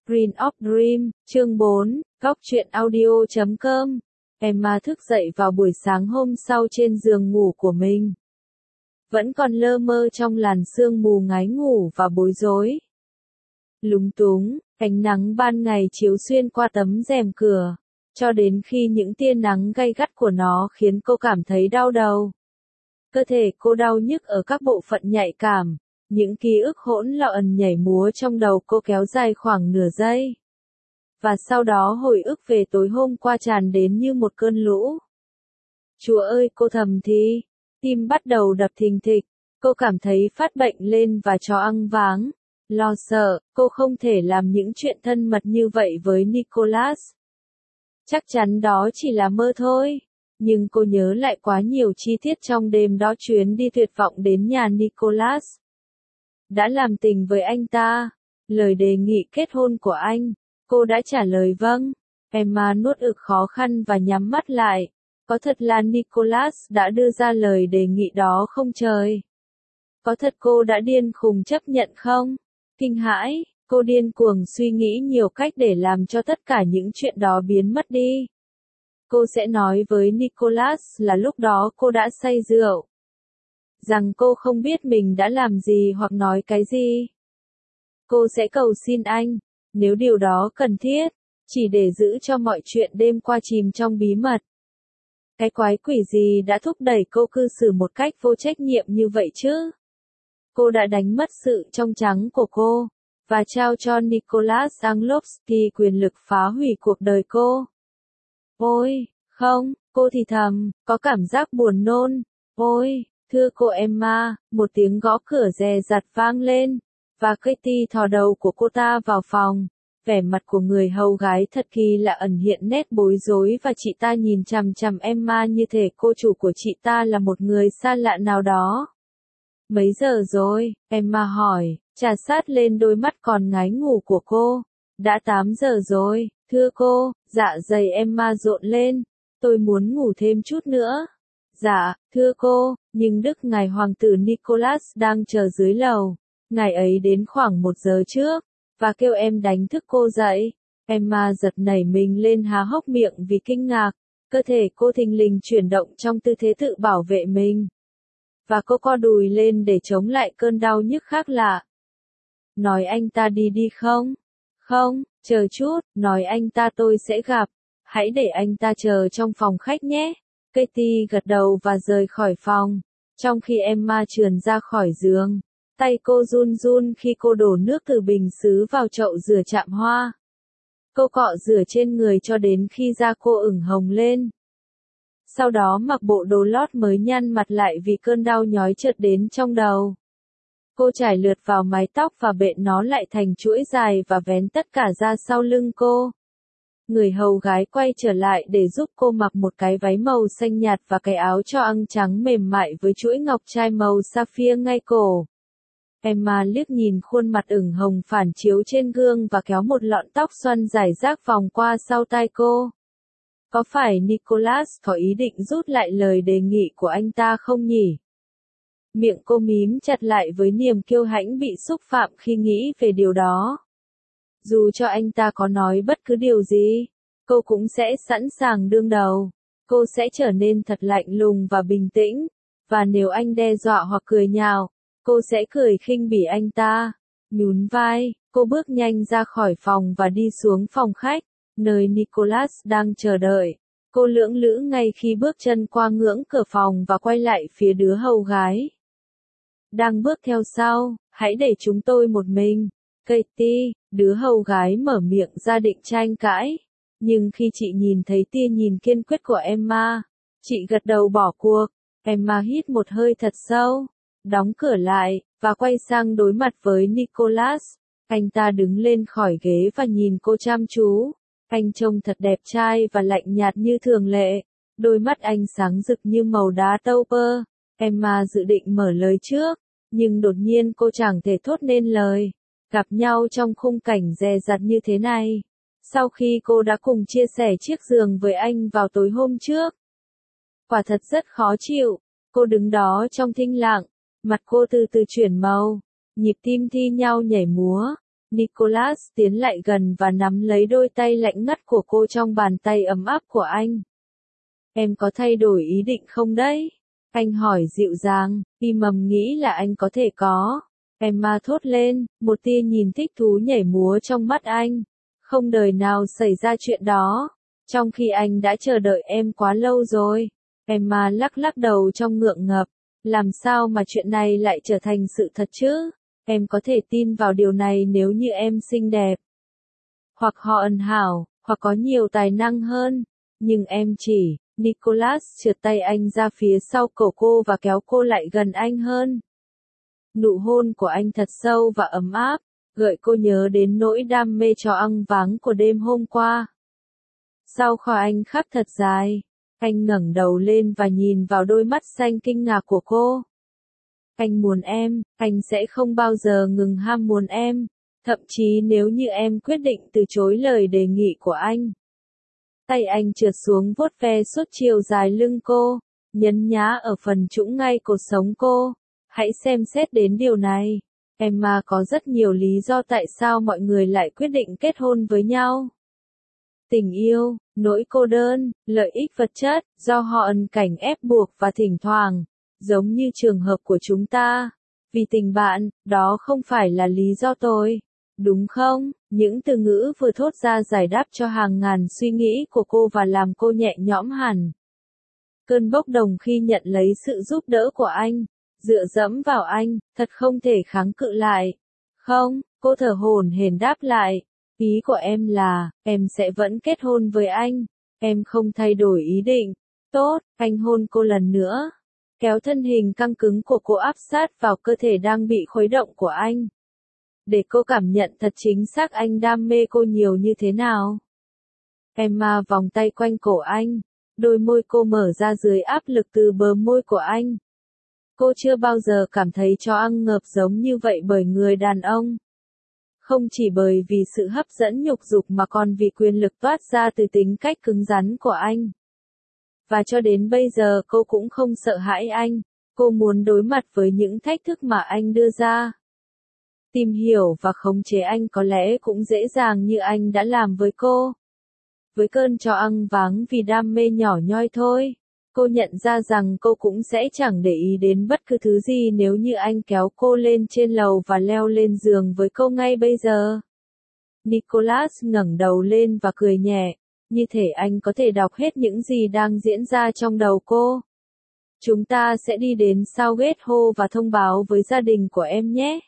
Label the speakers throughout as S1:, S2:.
S1: Green of Dream, chương 4, Góc truyện audio.com. Emma thức dậy vào buổi sáng hôm sau trên giường ngủ của mình. Vẫn còn lơ mơ trong làn sương mù ngái ngủ và bối rối. Lúng túng, ánh nắng ban ngày chiếu xuyên qua tấm rèm cửa, cho đến khi những tia nắng gay gắt của nó khiến cô cảm thấy đau đầu. Cơ thể cô đau nhức ở các bộ phận nhạy cảm. Những ký ức hỗn loạn nhảy múa trong đầu cô kéo dài khoảng nửa giây. Và sau đó hồi ức về tối hôm qua tràn đến như một cơn lũ. Chúa ơi, cô thầm thì, tim bắt đầu đập thình thịch, cô cảm thấy phát bệnh lên và choáng váng, lo sợ, cô không thể làm những chuyện thân mật như vậy với Nicholas. Chắc chắn đó chỉ là mơ thôi. Nhưng cô nhớ lại quá nhiều chi tiết trong đêm đó, chuyến đi tuyệt vọng đến nhà Nicholas. Đã làm tình với anh ta, lời đề nghị kết hôn của anh, cô đã trả lời vâng. Emma nuốt ực khó khăn và nhắm mắt lại. Có thật là Nicholas đã đưa ra lời đề nghị đó không trời? Có thật cô đã điên khùng chấp nhận không? Kinh hãi, cô điên cuồng suy nghĩ nhiều cách để làm cho tất cả những chuyện đó biến mất đi. Cô sẽ nói với Nicholas là lúc đó cô đã say rượu. Rằng cô không biết mình đã làm gì hoặc nói cái gì. Cô sẽ cầu xin anh, nếu điều đó cần thiết, chỉ để giữ cho mọi chuyện đêm qua chìm trong bí mật. Cái quái quỷ gì đã thúc đẩy cô cư xử một cách vô trách nhiệm như vậy chứ? Cô đã đánh mất sự trong trắng của cô, và trao cho Nicholas Anglovsky quyền lực phá hủy cuộc đời cô. Ôi, không, cô thì thầm, có cảm giác buồn nôn. Ôi, thưa cô Emma, một tiếng gõ cửa dè dặt vang lên, và Katie thò đầu của cô ta vào phòng. Vẻ mặt của người hầu gái thật kỳ lạ ẩn hiện nét bối rối và chị ta nhìn chằm chằm Emma như thể cô chủ của chị ta là một người xa lạ nào đó. Mấy giờ rồi? Emma hỏi, trà sát lên đôi mắt còn ngái ngủ của cô. Đã 8 giờ rồi, thưa cô. Dạ dày Emma rộn lên. Tôi muốn ngủ thêm chút nữa. Dạ, thưa cô, nhưng Đức ngài hoàng tử Nicholas đang chờ dưới lầu. Ngài ấy đến khoảng 1 giờ trước, và kêu em đánh thức cô dậy. Emma giật nảy mình lên há hốc miệng vì kinh ngạc. Cơ thể cô thình lình chuyển động trong tư thế tự bảo vệ mình. Và cô co đùi lên để chống lại cơn đau nhức khác lạ. Nói anh ta đi đi không? Không, chờ chút, nói anh ta tôi sẽ gặp. Hãy để anh ta chờ trong phòng khách nhé. Katie gật đầu và rời khỏi phòng. Trong khi Emma trườn ra khỏi giường, tay cô run run khi cô đổ nước từ bình sứ vào chậu rửa chạm hoa. Cô cọ rửa trên người cho đến khi da cô ửng hồng lên. Sau đó mặc bộ đồ lót mới nhăn mặt lại vì cơn đau nhói chợt đến trong đầu. Cô trải lượt vào mái tóc và bện nó lại thành chuỗi dài và vén tất cả ra sau lưng cô. Người hầu gái quay trở lại để giúp cô mặc một cái váy màu xanh nhạt và cái áo choàng trắng mềm mại với chuỗi ngọc trai màu sapphire ngay cổ. Emma liếc nhìn khuôn mặt ửng hồng phản chiếu trên gương và kéo một lọn tóc xoăn rải rác vòng qua sau tai cô. Có phải Nicholas có ý định rút lại lời đề nghị của anh ta không nhỉ? Miệng cô mím chặt lại với niềm kiêu hãnh bị xúc phạm khi nghĩ về điều đó. Dù cho anh ta có nói bất cứ điều gì, cô cũng sẽ sẵn sàng đương đầu. Cô sẽ trở nên thật lạnh lùng và bình tĩnh. Và nếu anh đe dọa hoặc cười nhạo, cô sẽ cười khinh bỉ anh ta. Nhún vai, cô bước nhanh ra khỏi phòng và đi xuống phòng khách, nơi Nicholas đang chờ đợi. Cô lưỡng lự ngay khi bước chân qua ngưỡng cửa phòng và quay lại phía đứa hầu gái. Đang bước theo sau, hãy để chúng tôi một mình. Katie, đứa hầu gái mở miệng ra định tranh cãi. Nhưng khi chị nhìn thấy tia nhìn kiên quyết của Emma, chị gật đầu bỏ cuộc. Emma hít một hơi thật sâu, đóng cửa lại, và quay sang đối mặt với Nicholas. Anh ta đứng lên khỏi ghế và nhìn cô chăm chú. Anh trông thật đẹp trai và lạnh nhạt như thường lệ. Đôi mắt anh sáng rực như màu đá taupe. Emma dự định mở lời trước, nhưng đột nhiên cô chẳng thể thốt nên lời. Gặp nhau trong khung cảnh dè dặt như thế này, sau khi cô đã cùng chia sẻ chiếc giường với anh vào tối hôm trước. Quả thật rất khó chịu. Cô đứng đó trong thinh lặng, mặt cô từ từ chuyển màu, nhịp tim thi nhau nhảy múa. Nicholas tiến lại gần và nắm lấy đôi tay lạnh ngắt của cô trong bàn tay ấm áp của anh. Em có thay đổi ý định không đấy? Anh hỏi dịu dàng, y mầm nghĩ là anh có thể có. Emma thốt lên, một tia nhìn thích thú nhảy múa trong mắt anh. Không đời nào xảy ra chuyện đó. Trong khi anh đã chờ đợi em quá lâu rồi. Emma lắc lắc đầu trong ngượng ngập. Làm sao mà chuyện này lại trở thành sự thật chứ? Em có thể tin vào điều này nếu như em xinh đẹp. Hoặc họ ân hảo, hoặc có nhiều tài năng hơn. Nhưng em chỉ... Nicholas trượt tay anh ra phía sau cổ cô và kéo cô lại gần anh hơn. Nụ hôn của anh thật sâu và ấm áp, gợi cô nhớ đến nỗi đam mê cho ăn váng của đêm hôm qua. Sau khi anh khắc thật dài, anh ngẩng đầu lên và nhìn vào đôi mắt xanh kinh ngạc của cô. Anh muốn em, anh sẽ không bao giờ ngừng ham muốn em, thậm chí nếu như em quyết định từ chối lời đề nghị của anh. Tay anh trượt xuống vuốt ve suốt chiều dài lưng cô, nhấn nhá ở phần trũng ngay cột sống cô. Hãy xem xét đến điều này. Emma có rất nhiều lý do tại sao mọi người lại quyết định kết hôn với nhau. Tình yêu, nỗi cô đơn, lợi ích vật chất, do họ ân cảnh ép buộc và thỉnh thoảng, giống như trường hợp của chúng ta. Vì tình bạn, đó không phải là lý do tôi. Đúng không? Những từ ngữ vừa thốt ra giải đáp cho hàng ngàn suy nghĩ của cô và làm cô nhẹ nhõm hẳn. Cơn bốc đồng khi nhận lấy sự giúp đỡ của anh, dựa dẫm vào anh, thật không thể kháng cự lại. Không, cô thở hổn hển đáp lại. Ý của em là, em sẽ vẫn kết hôn với anh. Em không thay đổi ý định. Tốt, anh hôn cô lần nữa. Kéo thân hình căng cứng của cô áp sát vào cơ thể đang bị khuấy động của anh. Để cô cảm nhận thật chính xác anh đam mê cô nhiều như thế nào. Emma vòng tay quanh cổ anh. Đôi môi cô mở ra dưới áp lực từ bờ môi của anh. Cô chưa bao giờ cảm thấy cho ăn ngợp giống như vậy bởi người đàn ông. Không chỉ bởi vì sự hấp dẫn nhục dục mà còn vì quyền lực toát ra từ tính cách cứng rắn của anh. Và cho đến bây giờ cô cũng không sợ hãi anh, cô muốn đối mặt với những thách thức mà anh đưa ra. Tìm hiểu và khống chế anh có lẽ cũng dễ dàng như anh đã làm với cô. Với cơn cho ăn váng vì đam mê nhỏ nhoi thôi. Cô nhận ra rằng cô cũng sẽ chẳng để ý đến bất cứ thứ gì nếu như anh kéo cô lên trên lầu và leo lên giường với cô ngay bây giờ. Nicholas ngẩng đầu lên và cười nhẹ, như thể anh có thể đọc hết những gì đang diễn ra trong đầu cô. Chúng ta sẽ đi đến Southampton và thông báo với gia đình của em nhé.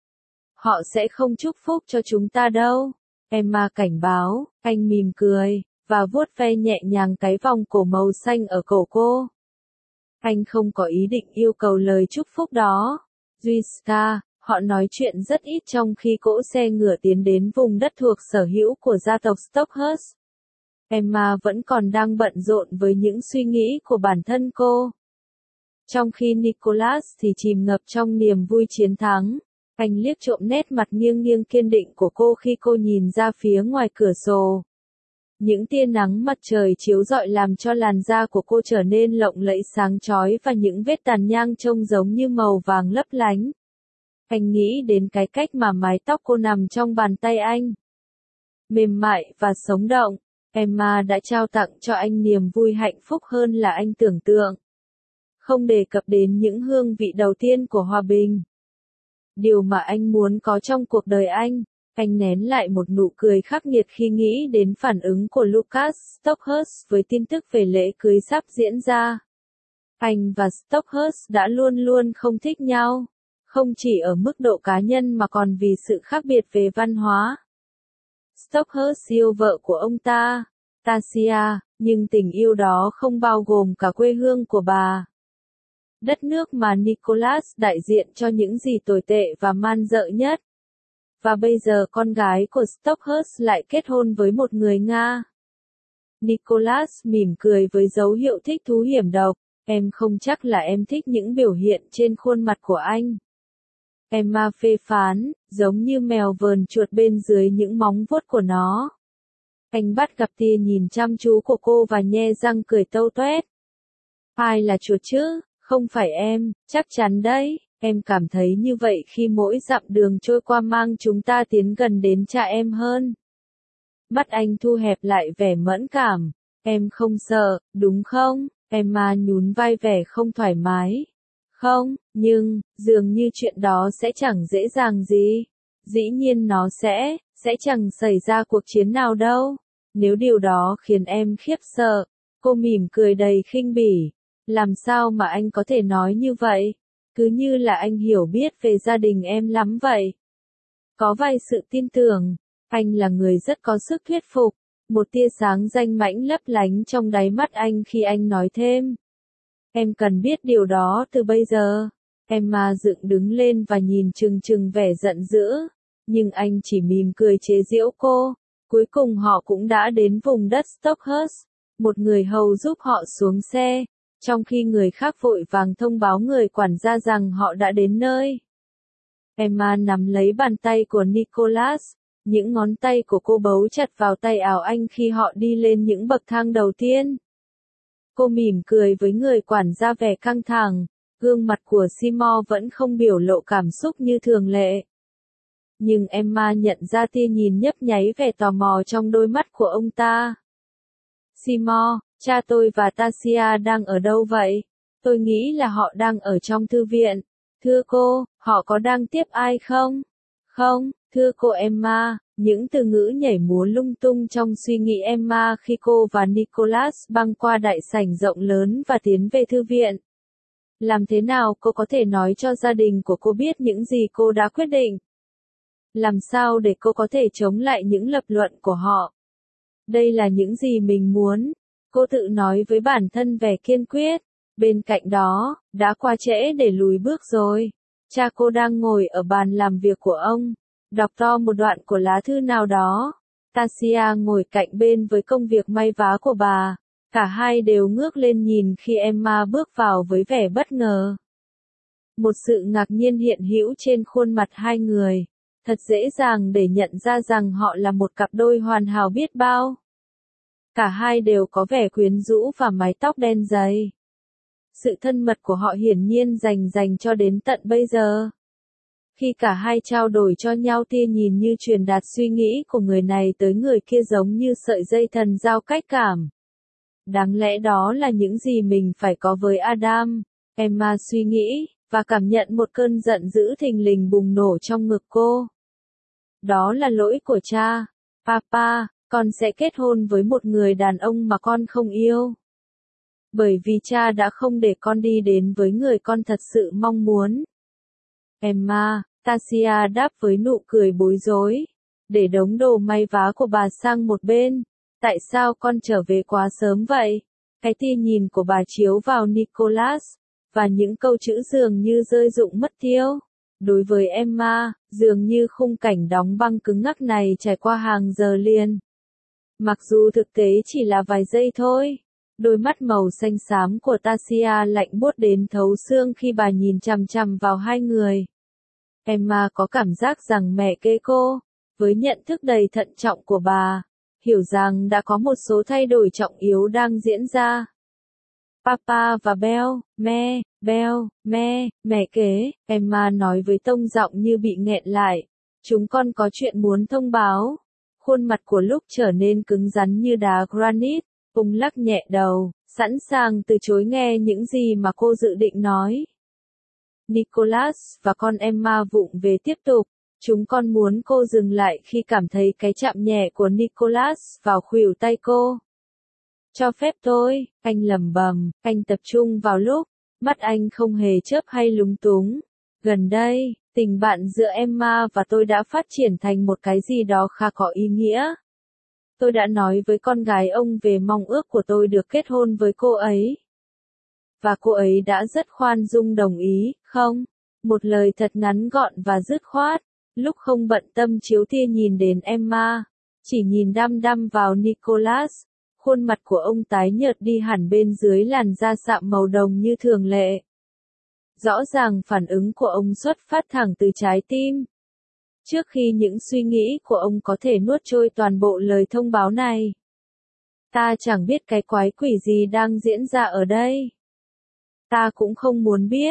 S1: Họ sẽ không chúc phúc cho chúng ta đâu. Emma cảnh báo, anh mỉm cười và vuốt ve nhẹ nhàng cái vòng cổ màu xanh ở cổ cô. Anh không có ý định yêu cầu lời chúc phúc đó. Jessica, họ nói chuyện rất ít trong khi cỗ xe ngựa tiến đến vùng đất thuộc sở hữu của gia tộc Stockhurst. Emma vẫn còn đang bận rộn với những suy nghĩ của bản thân cô. Trong khi Nicholas thì chìm ngập trong niềm vui chiến thắng. Anh liếc trộm nét mặt nghiêng nghiêng kiên định của cô khi cô nhìn ra phía ngoài cửa sổ. Những tia nắng mặt trời chiếu rọi làm cho làn da của cô trở nên lộng lẫy sáng chói và những vết tàn nhang trông giống như màu vàng lấp lánh. Anh nghĩ đến cái cách mà mái tóc cô nằm trong bàn tay anh. Mềm mại và sống động, Emma đã trao tặng cho anh niềm vui hạnh phúc hơn là anh tưởng tượng. Không đề cập đến những hương vị đầu tiên của hòa bình. Điều mà anh muốn có trong cuộc đời anh nén lại một nụ cười khắc nghiệt khi nghĩ đến phản ứng của Lucas Stockhurst với tin tức về lễ cưới sắp diễn ra. Anh và Stockhurst đã luôn luôn không thích nhau, không chỉ ở mức độ cá nhân mà còn vì sự khác biệt về văn hóa. Stockhurst yêu vợ của ông ta, Tasia, nhưng tình yêu đó không bao gồm cả quê hương của bà. Đất nước mà Nicholas đại diện cho những gì tồi tệ và man dợ nhất. Và bây giờ con gái của Stockhurst lại kết hôn với một người Nga. Nicholas mỉm cười với dấu hiệu thích thú hiểm độc. Em không chắc là em thích những biểu hiện trên khuôn mặt của anh. Emma phê phán, giống như mèo vờn chuột bên dưới những móng vuốt của nó. Anh bắt gặp tia nhìn chăm chú của cô và nhe răng cười tâu toét. Ai là chuột chứ? Không phải em, chắc chắn đấy. Em cảm thấy như vậy khi mỗi dặm đường trôi qua mang chúng ta tiến gần đến cha em hơn. Mắt anh thu hẹp lại vẻ mẫn cảm. Em không sợ, đúng không? Emma nhún vai vẻ không thoải mái. Không, nhưng, dường như chuyện đó sẽ chẳng dễ dàng gì. Dĩ nhiên nó sẽ chẳng xảy ra cuộc chiến nào đâu. Nếu điều đó khiến em khiếp sợ, cô mỉm cười đầy khinh bỉ. Làm sao mà anh có thể nói như vậy? Cứ như là anh hiểu biết về gia đình em lắm vậy. Có vài sự tin tưởng, anh là người rất có sức thuyết phục. Một tia sáng danh mãnh lấp lánh trong đáy mắt anh khi anh nói thêm. Em cần biết điều đó từ bây giờ. Emma dựng đứng lên và nhìn chừng chừng vẻ giận dữ. Nhưng anh chỉ mỉm cười chế giễu cô. Cuối cùng họ cũng đã đến vùng đất Stockhurst. Một người hầu giúp họ xuống xe, trong khi người khác vội vàng thông báo người quản gia rằng họ đã đến nơi. Emma nắm lấy bàn tay của Nicholas. Những ngón tay của cô bấu chặt vào tay áo anh khi họ đi lên những bậc thang đầu tiên. Cô mỉm cười với người quản gia vẻ căng thẳng, gương mặt của Seymour vẫn không biểu lộ cảm xúc như thường lệ. Nhưng Emma nhận ra tia nhìn nhấp nháy vẻ tò mò trong đôi mắt của ông ta. Seymour, cha tôi và Tasia đang ở đâu vậy? Tôi nghĩ là họ đang ở trong thư viện. Thưa cô, họ có đang tiếp ai không? Không, thưa cô Emma. Những từ ngữ nhảy múa lung tung trong suy nghĩ Emma khi cô và Nicholas băng qua đại sảnh rộng lớn và tiến về thư viện. Làm thế nào cô có thể nói cho gia đình của cô biết những gì cô đã quyết định? Làm sao để cô có thể chống lại những lập luận của họ? Đây là những gì mình muốn. Cô tự nói với bản thân vẻ kiên quyết. Bên cạnh đó, đã quá trễ để lùi bước rồi. Cha cô đang ngồi ở bàn làm việc của ông, đọc to một đoạn của lá thư nào đó. Tasia ngồi cạnh bên với công việc may vá của bà. Cả hai đều ngước lên nhìn khi Emma bước vào với vẻ bất ngờ. Một sự ngạc nhiên hiện hữu trên khuôn mặt hai người. Thật dễ dàng để nhận ra rằng họ là một cặp đôi hoàn hảo biết bao. Cả hai đều có vẻ quyến rũ và mái tóc đen dày. Sự thân mật của họ hiển nhiên dành cho đến tận bây giờ. Khi cả hai trao đổi cho nhau tia nhìn như truyền đạt suy nghĩ của người này tới người kia giống như sợi dây thần giao cách cảm. Đáng lẽ đó là những gì mình phải có với Adam, Emma suy nghĩ, và cảm nhận một cơn giận dữ thình lình bùng nổ trong ngực cô. Đó là lỗi của cha. Papa, con sẽ kết hôn với một người đàn ông mà con không yêu. Bởi vì cha đã không để con đi đến với người con thật sự mong muốn. Emma, Tasia đáp với nụ cười bối rối. Để đống đồ may vá của bà sang một bên. Tại sao con trở về quá sớm vậy? Cái tia nhìn của bà chiếu vào Nicholas, và những câu chữ dường như rơi rụng mất tiêu. Đối với Emma, dường như khung cảnh đóng băng cứng ngắc này trải qua hàng giờ liền. Mặc dù thực tế chỉ là vài giây thôi. Đôi mắt màu xanh xám của Tasia lạnh buốt đến thấu xương khi bà nhìn chằm chằm vào hai người. Emma có cảm giác rằng mẹ kế cô, với nhận thức đầy thận trọng của bà, hiểu rằng đã có một số thay đổi trọng yếu đang diễn ra. Papa và mẹ kế, Emma nói với tông giọng như bị nghẹn lại. Chúng con có chuyện muốn thông báo. Khuôn mặt của Luke trở nên cứng rắn như đá granite, ông lắc nhẹ đầu, sẵn sàng từ chối nghe những gì mà cô dự định nói. Nicholas và con Emma vụng về tiếp tục. Chúng con muốn cô dừng lại khi cảm thấy cái chạm nhẹ của Nicholas vào khuỷu tay cô. Cho phép tôi, anh lẩm bẩm, anh tập trung vào lúc, mắt anh không hề chớp hay lúng túng. Gần đây, tình bạn giữa Emma và tôi đã phát triển thành một cái gì đó khá có ý nghĩa. Tôi đã nói với con gái ông về mong ước của tôi được kết hôn với cô ấy. Và cô ấy đã rất khoan dung đồng ý, không? Một lời thật ngắn gọn và dứt khoát. Lúc không bận tâm chiếu tia nhìn đến Emma, chỉ nhìn đăm đăm vào Nicholas. Khuôn mặt của ông tái nhợt đi hẳn bên dưới làn da sạm màu đồng như thường lệ. Rõ ràng phản ứng của ông xuất phát thẳng từ trái tim. Trước khi những suy nghĩ của ông có thể nuốt trôi toàn bộ lời thông báo này. Ta chẳng biết cái quái quỷ gì đang diễn ra ở đây. Ta cũng không muốn biết.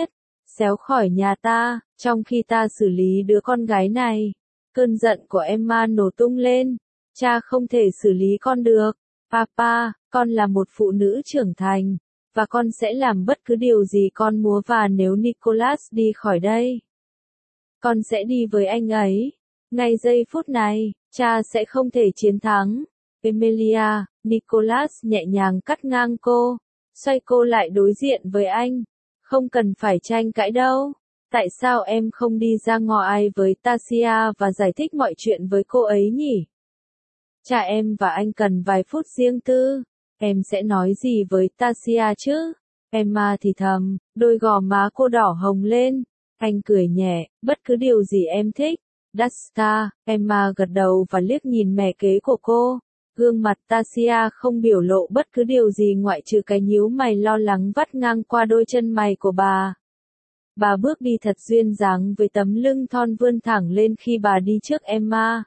S1: xéo khỏi nhà ta, trong khi ta xử lý đứa con gái này. Cơn giận của Emma nổ tung lên. Cha không thể xử lý con được. Papa, con là một phụ nữ trưởng thành, và con sẽ làm bất cứ điều gì con muốn, và nếu Nicholas đi khỏi đây, con sẽ đi với anh ấy. Ngay giây phút này, cha sẽ không thể chiến thắng. Emilia, Nicholas nhẹ nhàng cắt ngang cô, xoay cô lại đối diện với anh. Không cần phải tranh cãi đâu. Tại sao em không đi ra ngoài với Tasia và giải thích mọi chuyện với cô ấy nhỉ? Cha em và anh cần vài phút riêng tư. Em sẽ nói gì với Tasia chứ? Emma thì thầm, đôi gò má cô đỏ hồng lên. Anh cười nhẹ, bất cứ điều gì em thích. Dasta, Emma gật đầu và liếc nhìn mẹ kế của cô. Gương mặt Tasia không biểu lộ bất cứ điều gì ngoại trừ cái nhíu mày lo lắng vắt ngang qua đôi chân mày của bà. Bà bước đi thật duyên dáng với tấm lưng thon vươn thẳng lên khi bà đi trước Emma.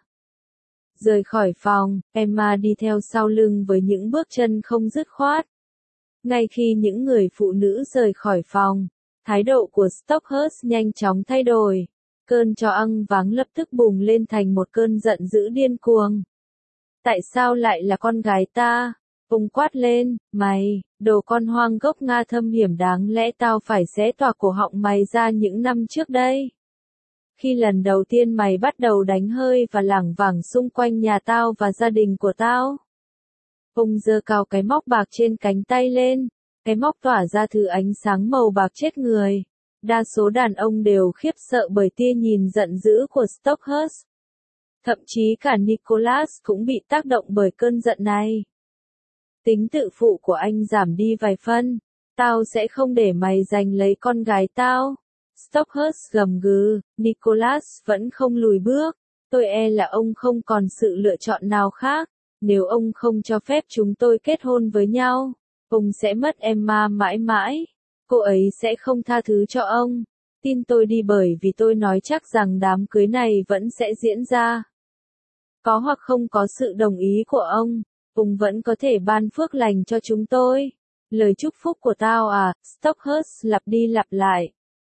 S1: Rời khỏi phòng, Emma đi theo sau lưng với những bước chân không dứt khoát. Ngay khi những người phụ nữ rời khỏi phòng, thái độ của Stockhurst nhanh chóng thay đổi. Cơn cho ăn váng lập tức bùng lên thành một cơn giận dữ điên cuồng. Tại sao lại là con gái ta? Ông quát lên, mày, đồ con hoang gốc Nga thâm hiểm, đáng lẽ tao phải xé toạc cổ họng mày ra những năm trước đây. Khi lần đầu tiên mày bắt đầu đánh hơi và lảng vảng xung quanh nhà tao và gia đình của tao. Ông giơ cao cái móc bạc trên cánh tay lên, cái móc tỏa ra thứ ánh sáng màu bạc chết người. Đa số đàn ông đều khiếp sợ bởi tia nhìn giận dữ của Stockhurst. Thậm chí cả Nicholas cũng bị tác động bởi cơn giận này. Tính tự phụ của anh giảm đi vài phân. Tao sẽ không để mày giành lấy con gái tao. Stockhurst gầm gừ, Nicholas vẫn không lùi bước. Tôi e là ông không còn sự lựa chọn nào khác. Nếu ông không cho phép chúng tôi kết hôn với nhau, ông sẽ mất Emma mãi mãi. Cô ấy sẽ không tha thứ cho ông. Tin tôi đi, bởi vì tôi nói chắc rằng đám cưới này vẫn sẽ diễn ra. Có hoặc không có sự đồng ý của ông vẫn có thể ban phước lành cho chúng tôi. Lời chúc phúc của tao à, Stockhurst lặp đi lặp lại.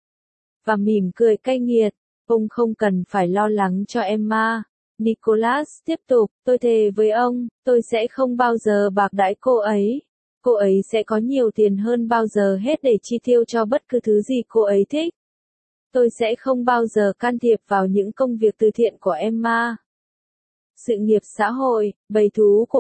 S1: Và mỉm cười cay nghiệt, ông không cần phải lo lắng cho Emma. Nicholas tiếp tục, tôi thề với ông, tôi sẽ không bao giờ bạc đãi cô ấy. Cô ấy sẽ có nhiều tiền hơn bao giờ hết để chi tiêu cho bất cứ thứ gì cô ấy thích. Tôi sẽ không bao giờ can thiệp vào những công việc từ thiện của Emma. Sự nghiệp xã hội, bầy thú của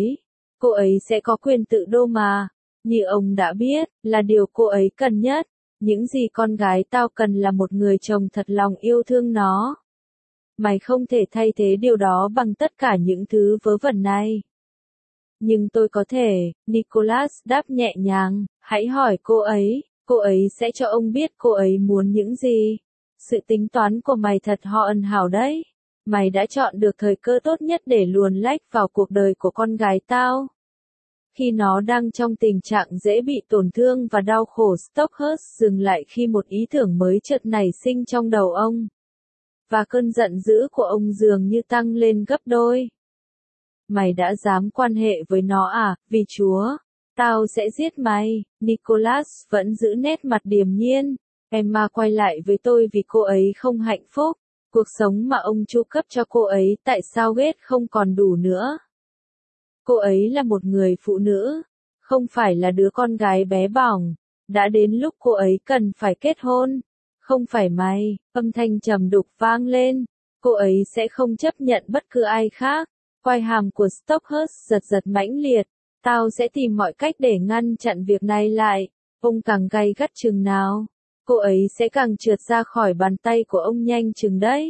S1: cô ấy sẽ có quyền tự đô mà. Như ông đã biết, là điều cô ấy cần nhất. Những gì con gái tao cần là một người chồng thật lòng yêu thương nó. Mày không thể thay thế điều đó bằng tất cả những thứ vớ vẩn này. Nhưng tôi có thể, Nicholas đáp nhẹ nhàng, hãy hỏi cô ấy sẽ cho ông biết cô ấy muốn những gì. Sự tính toán của mày thật hoàn hảo đấy. Mày đã chọn được thời cơ tốt nhất để luồn lách vào cuộc đời của con gái tao. Khi nó đang trong tình trạng dễ bị tổn thương và đau khổ, Stockhurst dừng lại khi một ý tưởng mới chợt nảy sinh trong đầu ông. Và cơn giận dữ của ông dường như tăng lên gấp đôi. Mày đã dám quan hệ với nó à, vì Chúa, tao sẽ giết mày. Nicholas vẫn giữ nét mặt điềm nhiên. Emma quay lại với tôi vì cô ấy không hạnh phúc. Cuộc sống mà ông chu cấp cho cô ấy tại sao ghét không còn đủ nữa. Cô ấy là một người phụ nữ, không phải là đứa con gái bé bỏng. Đã đến lúc cô ấy cần phải kết hôn. Không phải mày, âm thanh trầm đục vang lên. Cô ấy sẽ không chấp nhận bất cứ ai khác. Quai hàm của Stockhurst giật giật mãnh liệt. Tao sẽ tìm mọi cách để ngăn chặn việc này lại. Ông càng gay gắt chừng nào, cô ấy sẽ càng trượt ra khỏi bàn tay của ông nhanh chừng đấy.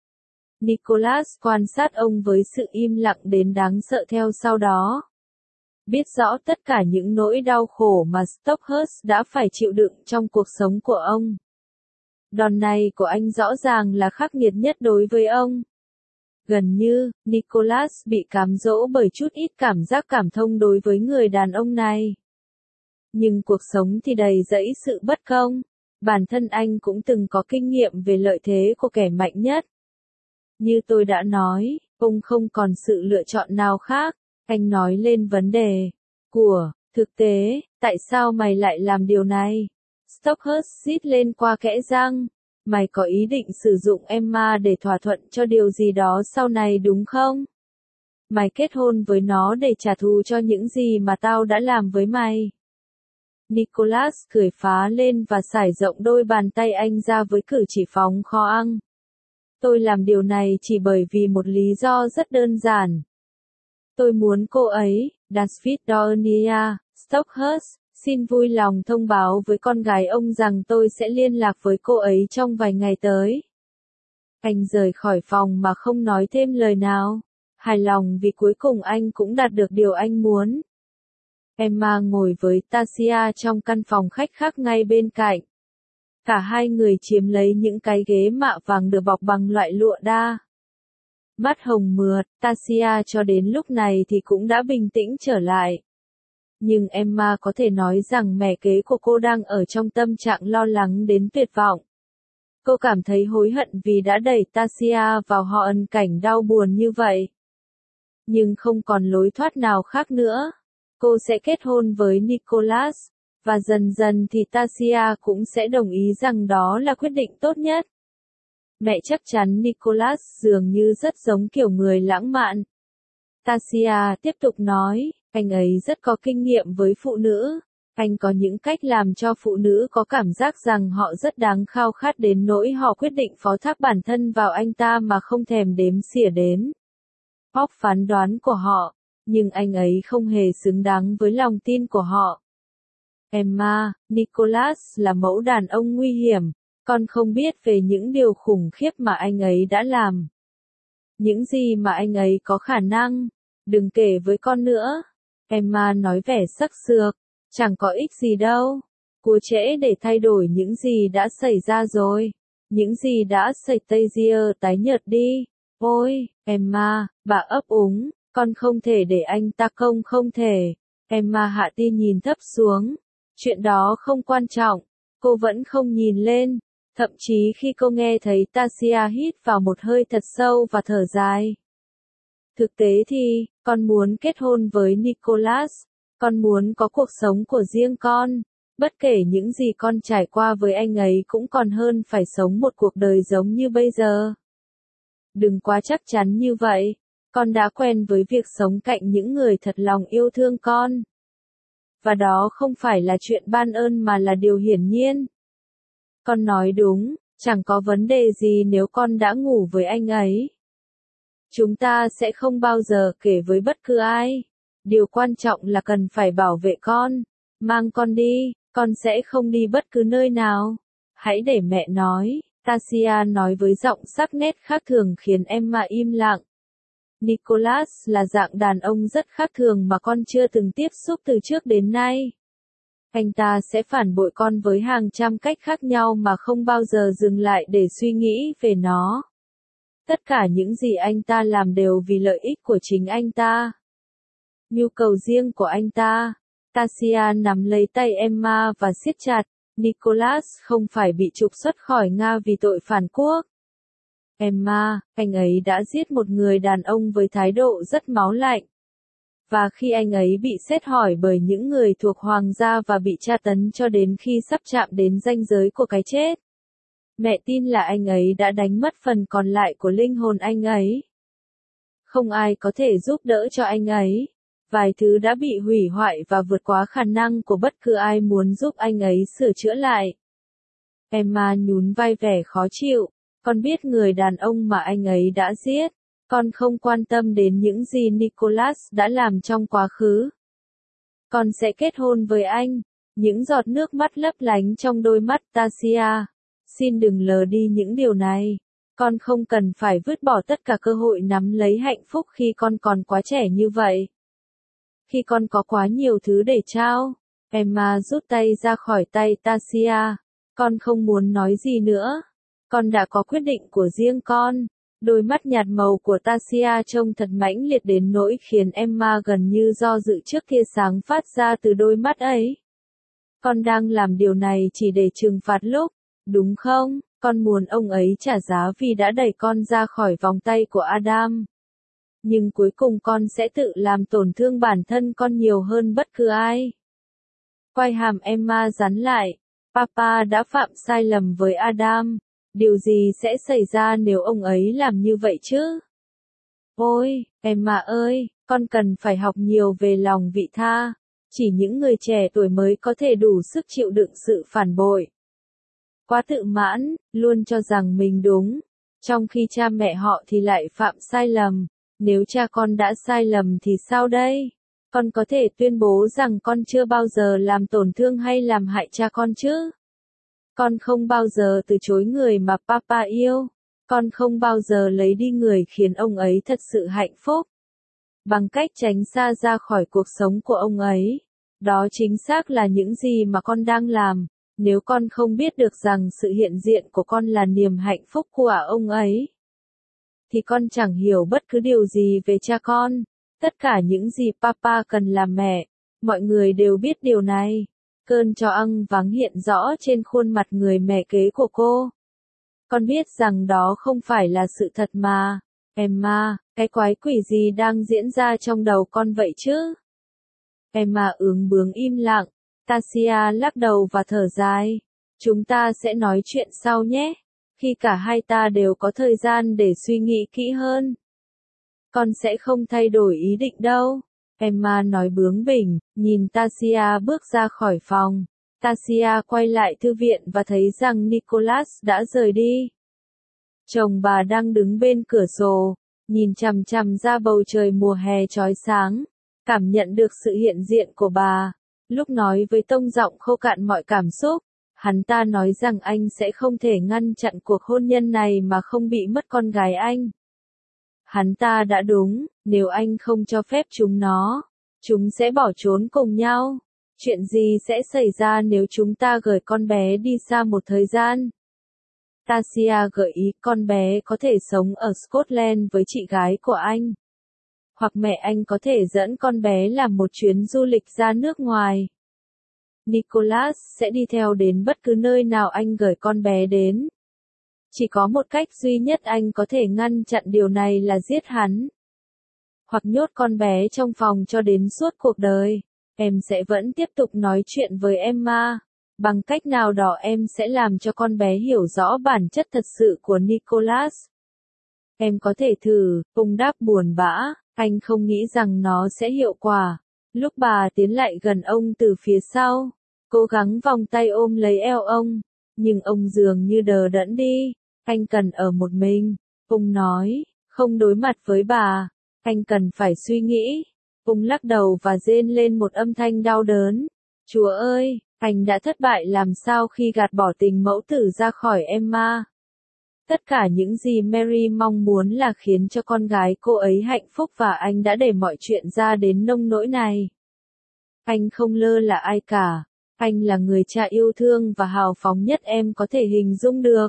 S1: Nicholas quan sát ông với sự im lặng đến đáng sợ theo sau đó. Biết rõ tất cả những nỗi đau khổ mà Stockhurst đã phải chịu đựng trong cuộc sống của ông. Đòn này của anh rõ ràng là khắc nghiệt nhất đối với ông. Gần như, Nicholas bị cám dỗ bởi chút ít cảm giác cảm thông đối với người đàn ông này. Nhưng cuộc sống thì đầy rẫy sự bất công. Bản thân anh cũng từng có kinh nghiệm về lợi thế của kẻ mạnh nhất. Như tôi đã nói, ông không còn sự lựa chọn nào khác. Anh nói lên vấn đề của thực tế, tại sao mày lại làm điều này? Stockhurst rít lên qua kẽ răng. Mày có ý định sử dụng Emma để thỏa thuận cho điều gì đó sau này đúng không? Mày kết hôn với nó để trả thù cho những gì mà tao đã làm với mày. Nicholas cười phá lên và sải rộng đôi bàn tay anh ra với cử chỉ phóng khoáng. Tôi làm điều này chỉ bởi vì một lý do rất đơn giản. Tôi muốn cô ấy, David Dornier, Stockhurst, xin vui lòng thông báo với con gái ông rằng tôi sẽ liên lạc với cô ấy trong vài ngày tới. Anh rời khỏi phòng mà không nói thêm lời nào. Hài lòng vì cuối cùng anh cũng đạt được điều anh muốn. Emma ngồi với Tasia trong căn phòng khách khác ngay bên cạnh. Cả hai người chiếm lấy những cái ghế mạ vàng được bọc bằng loại lụa đa. Mắt hồng mượt, Tasia cho đến lúc này thì cũng đã bình tĩnh trở lại. Nhưng Emma có thể nói rằng mẹ kế của cô đang ở trong tâm trạng lo lắng đến tuyệt vọng. Cô cảm thấy hối hận vì đã đẩy Tasia vào họ ân cảnh đau buồn như vậy. Nhưng không còn lối thoát nào khác nữa. Cô sẽ kết hôn với Nicholas, và dần dần thì Tasia cũng sẽ đồng ý rằng đó là quyết định tốt nhất. Mẹ chắc chắn Nicholas dường như rất giống kiểu người lãng mạn. Tasia tiếp tục nói, anh ấy rất có kinh nghiệm với phụ nữ. Anh có những cách làm cho phụ nữ có cảm giác rằng họ rất đáng khao khát đến nỗi họ quyết định phó thác bản thân vào anh ta mà không thèm đếm xỉa đến phán đoán của họ, nhưng anh ấy không hề xứng đáng với lòng tin của họ. Emma, Nicholas là mẫu đàn ông nguy hiểm, con không biết về những điều khủng khiếp mà anh ấy đã làm. Những gì mà anh ấy có khả năng, đừng kể với con nữa. Emma nói vẻ sắc sược, chẳng có ích gì đâu. Cố trễ để thay đổi những gì đã xảy ra rồi. Những gì đã xảy Tasia tái nhợt đi. Ôi, Emma, bà ấp úng, con không thể để anh ta không thể. Emma hạ tin nhìn thấp xuống. Chuyện đó không quan trọng. Cô vẫn không nhìn lên. Thậm chí khi cô nghe thấy Tasia hít vào một hơi thật sâu và thở dài. Thực tế thì, con muốn kết hôn với Nicholas. Con muốn có cuộc sống của riêng con. Bất kể những gì con trải qua với anh ấy cũng còn hơn phải sống một cuộc đời giống như bây giờ. Đừng quá chắc chắn như vậy. Con đã quen với việc sống cạnh những người thật lòng yêu thương con. Và đó không phải là chuyện ban ơn mà là điều hiển nhiên. Con nói đúng, chẳng có vấn đề gì nếu con đã ngủ với anh ấy. Chúng ta sẽ không bao giờ kể với bất cứ ai. Điều quan trọng là cần phải bảo vệ con. Mang con đi, con sẽ không đi bất cứ nơi nào. Hãy để mẹ nói. Tasia nói với giọng sắc nét khác thường khiến Emma im lặng. Nicholas là dạng đàn ông rất khác thường mà con chưa từng tiếp xúc từ trước đến nay. Anh ta sẽ phản bội con với hàng trăm cách khác nhau mà không bao giờ dừng lại để suy nghĩ về nó. Tất cả những gì anh ta làm đều vì lợi ích của chính anh ta. Nhu cầu riêng của anh ta. Tasia nắm lấy tay Emma và siết chặt. Nicholas không phải bị trục xuất khỏi Nga vì tội phản quốc. Emma, anh ấy đã giết một người đàn ông với thái độ rất máu lạnh. Và khi anh ấy bị xét hỏi bởi những người thuộc hoàng gia và bị tra tấn cho đến khi sắp chạm đến ranh giới của cái chết. Mẹ tin là anh ấy đã đánh mất phần còn lại của linh hồn anh ấy. Không ai có thể giúp đỡ cho anh ấy. Vài thứ đã bị hủy hoại và vượt quá khả năng của bất cứ ai muốn giúp anh ấy sửa chữa lại. Emma nhún vai vẻ khó chịu. Con biết người đàn ông mà anh ấy đã giết. Con không quan tâm đến những gì Nicholas đã làm trong quá khứ. Con sẽ kết hôn với anh. Những giọt nước mắt lấp lánh trong đôi mắt Tasia. Xin đừng lờ đi những điều này. Con không cần phải vứt bỏ tất cả cơ hội nắm lấy hạnh phúc khi con còn quá trẻ như vậy. Khi con có quá nhiều thứ để trao. Emma rút tay ra khỏi tay Tasia. Con không muốn nói gì nữa. Con đã có quyết định của riêng con. Đôi mắt nhạt màu của Tasia trông thật mãnh liệt đến nỗi khiến Emma gần như do dự trước tia sáng phát ra từ đôi mắt ấy. Con đang làm điều này chỉ để trừng phạt lúc, đúng không? Con muốn ông ấy trả giá vì đã đẩy con ra khỏi vòng tay của Adam. Nhưng cuối cùng con sẽ tự làm tổn thương bản thân con nhiều hơn bất cứ ai. Quai hàm Emma rắn lại. Papa đã phạm sai lầm với Adam. Điều gì sẽ xảy ra nếu ông ấy làm như vậy chứ? Ôi, Emma ơi, con cần phải học nhiều về lòng vị tha. Chỉ những người trẻ tuổi mới có thể đủ sức chịu đựng sự phản bội. Quá tự mãn, luôn cho rằng mình đúng. Trong khi cha mẹ họ thì lại phạm sai lầm. Nếu cha con đã sai lầm thì sao đây? Con có thể tuyên bố rằng con chưa bao giờ làm tổn thương hay làm hại cha con chứ? Con không bao giờ từ chối người mà Papa yêu. Con không bao giờ lấy đi người khiến ông ấy thật sự hạnh phúc. Bằng cách tránh xa ra khỏi cuộc sống của ông ấy. Đó chính xác là những gì mà con đang làm. Nếu con không biết được rằng sự hiện diện của con là niềm hạnh phúc của ông ấy, thì con chẳng hiểu bất cứ điều gì về cha con. Tất cả những gì Papa cần làm mẹ, mọi người đều biết điều này. Cơn cho ăng vắng hiện rõ trên khuôn mặt người mẹ kế của cô. Con biết rằng đó không phải là sự thật mà. Emma, cái quái quỷ gì đang diễn ra trong đầu con vậy chứ? Emma ướng bướng im lặng. Tasia lắc đầu và thở dài. Chúng ta sẽ nói chuyện sau nhé. Khi cả hai ta đều có thời gian để suy nghĩ kỹ hơn. Con sẽ không thay đổi ý định đâu. Emma nói bướng bỉnh, nhìn Tasia bước ra khỏi phòng. Tasia quay lại thư viện và thấy rằng Nicholas đã rời đi. Chồng bà đang đứng bên cửa sổ, nhìn chằm chằm ra bầu trời mùa hè chói sáng, cảm nhận được sự hiện diện của bà. Lúc nói với tông giọng khô cạn mọi cảm xúc, hắn ta nói rằng anh sẽ không thể ngăn chặn cuộc hôn nhân này mà không bị mất con gái anh. Hắn ta đã đúng, nếu anh không cho phép chúng sẽ bỏ trốn cùng nhau. Chuyện gì sẽ xảy ra nếu chúng ta gửi con bé đi xa một thời gian? Tasia gợi ý con bé có thể sống ở Scotland với chị gái của anh. Hoặc mẹ anh có thể dẫn con bé làm một chuyến du lịch ra nước ngoài. Nicholas sẽ đi theo đến bất cứ nơi nào anh gửi con bé đến. Chỉ có một cách duy nhất anh có thể ngăn chặn điều này là giết hắn. Hoặc nhốt con bé trong phòng cho đến suốt cuộc đời. Em sẽ vẫn tiếp tục nói chuyện với Emma. Bằng cách nào đó em sẽ làm cho con bé hiểu rõ bản chất thật sự của Nicholas. Em có thể thử, ông đáp buồn bã, anh không nghĩ rằng nó sẽ hiệu quả. Lúc bà tiến lại gần ông từ phía sau, cố gắng vòng tay ôm lấy eo ông, nhưng ông dường như đờ đẫn đi. Anh cần ở một mình, ông nói, không đối mặt với bà, anh cần phải suy nghĩ. Ông lắc đầu và rên lên một âm thanh đau đớn. Chúa ơi, anh đã thất bại làm sao khi gạt bỏ tình mẫu tử ra khỏi Emma. Tất cả những gì Mary mong muốn là khiến cho con gái cô ấy hạnh phúc và anh đã để mọi chuyện ra đến nông nỗi này. Anh không lơ là ai cả. Anh là người cha yêu thương và hào phóng nhất em có thể hình dung được.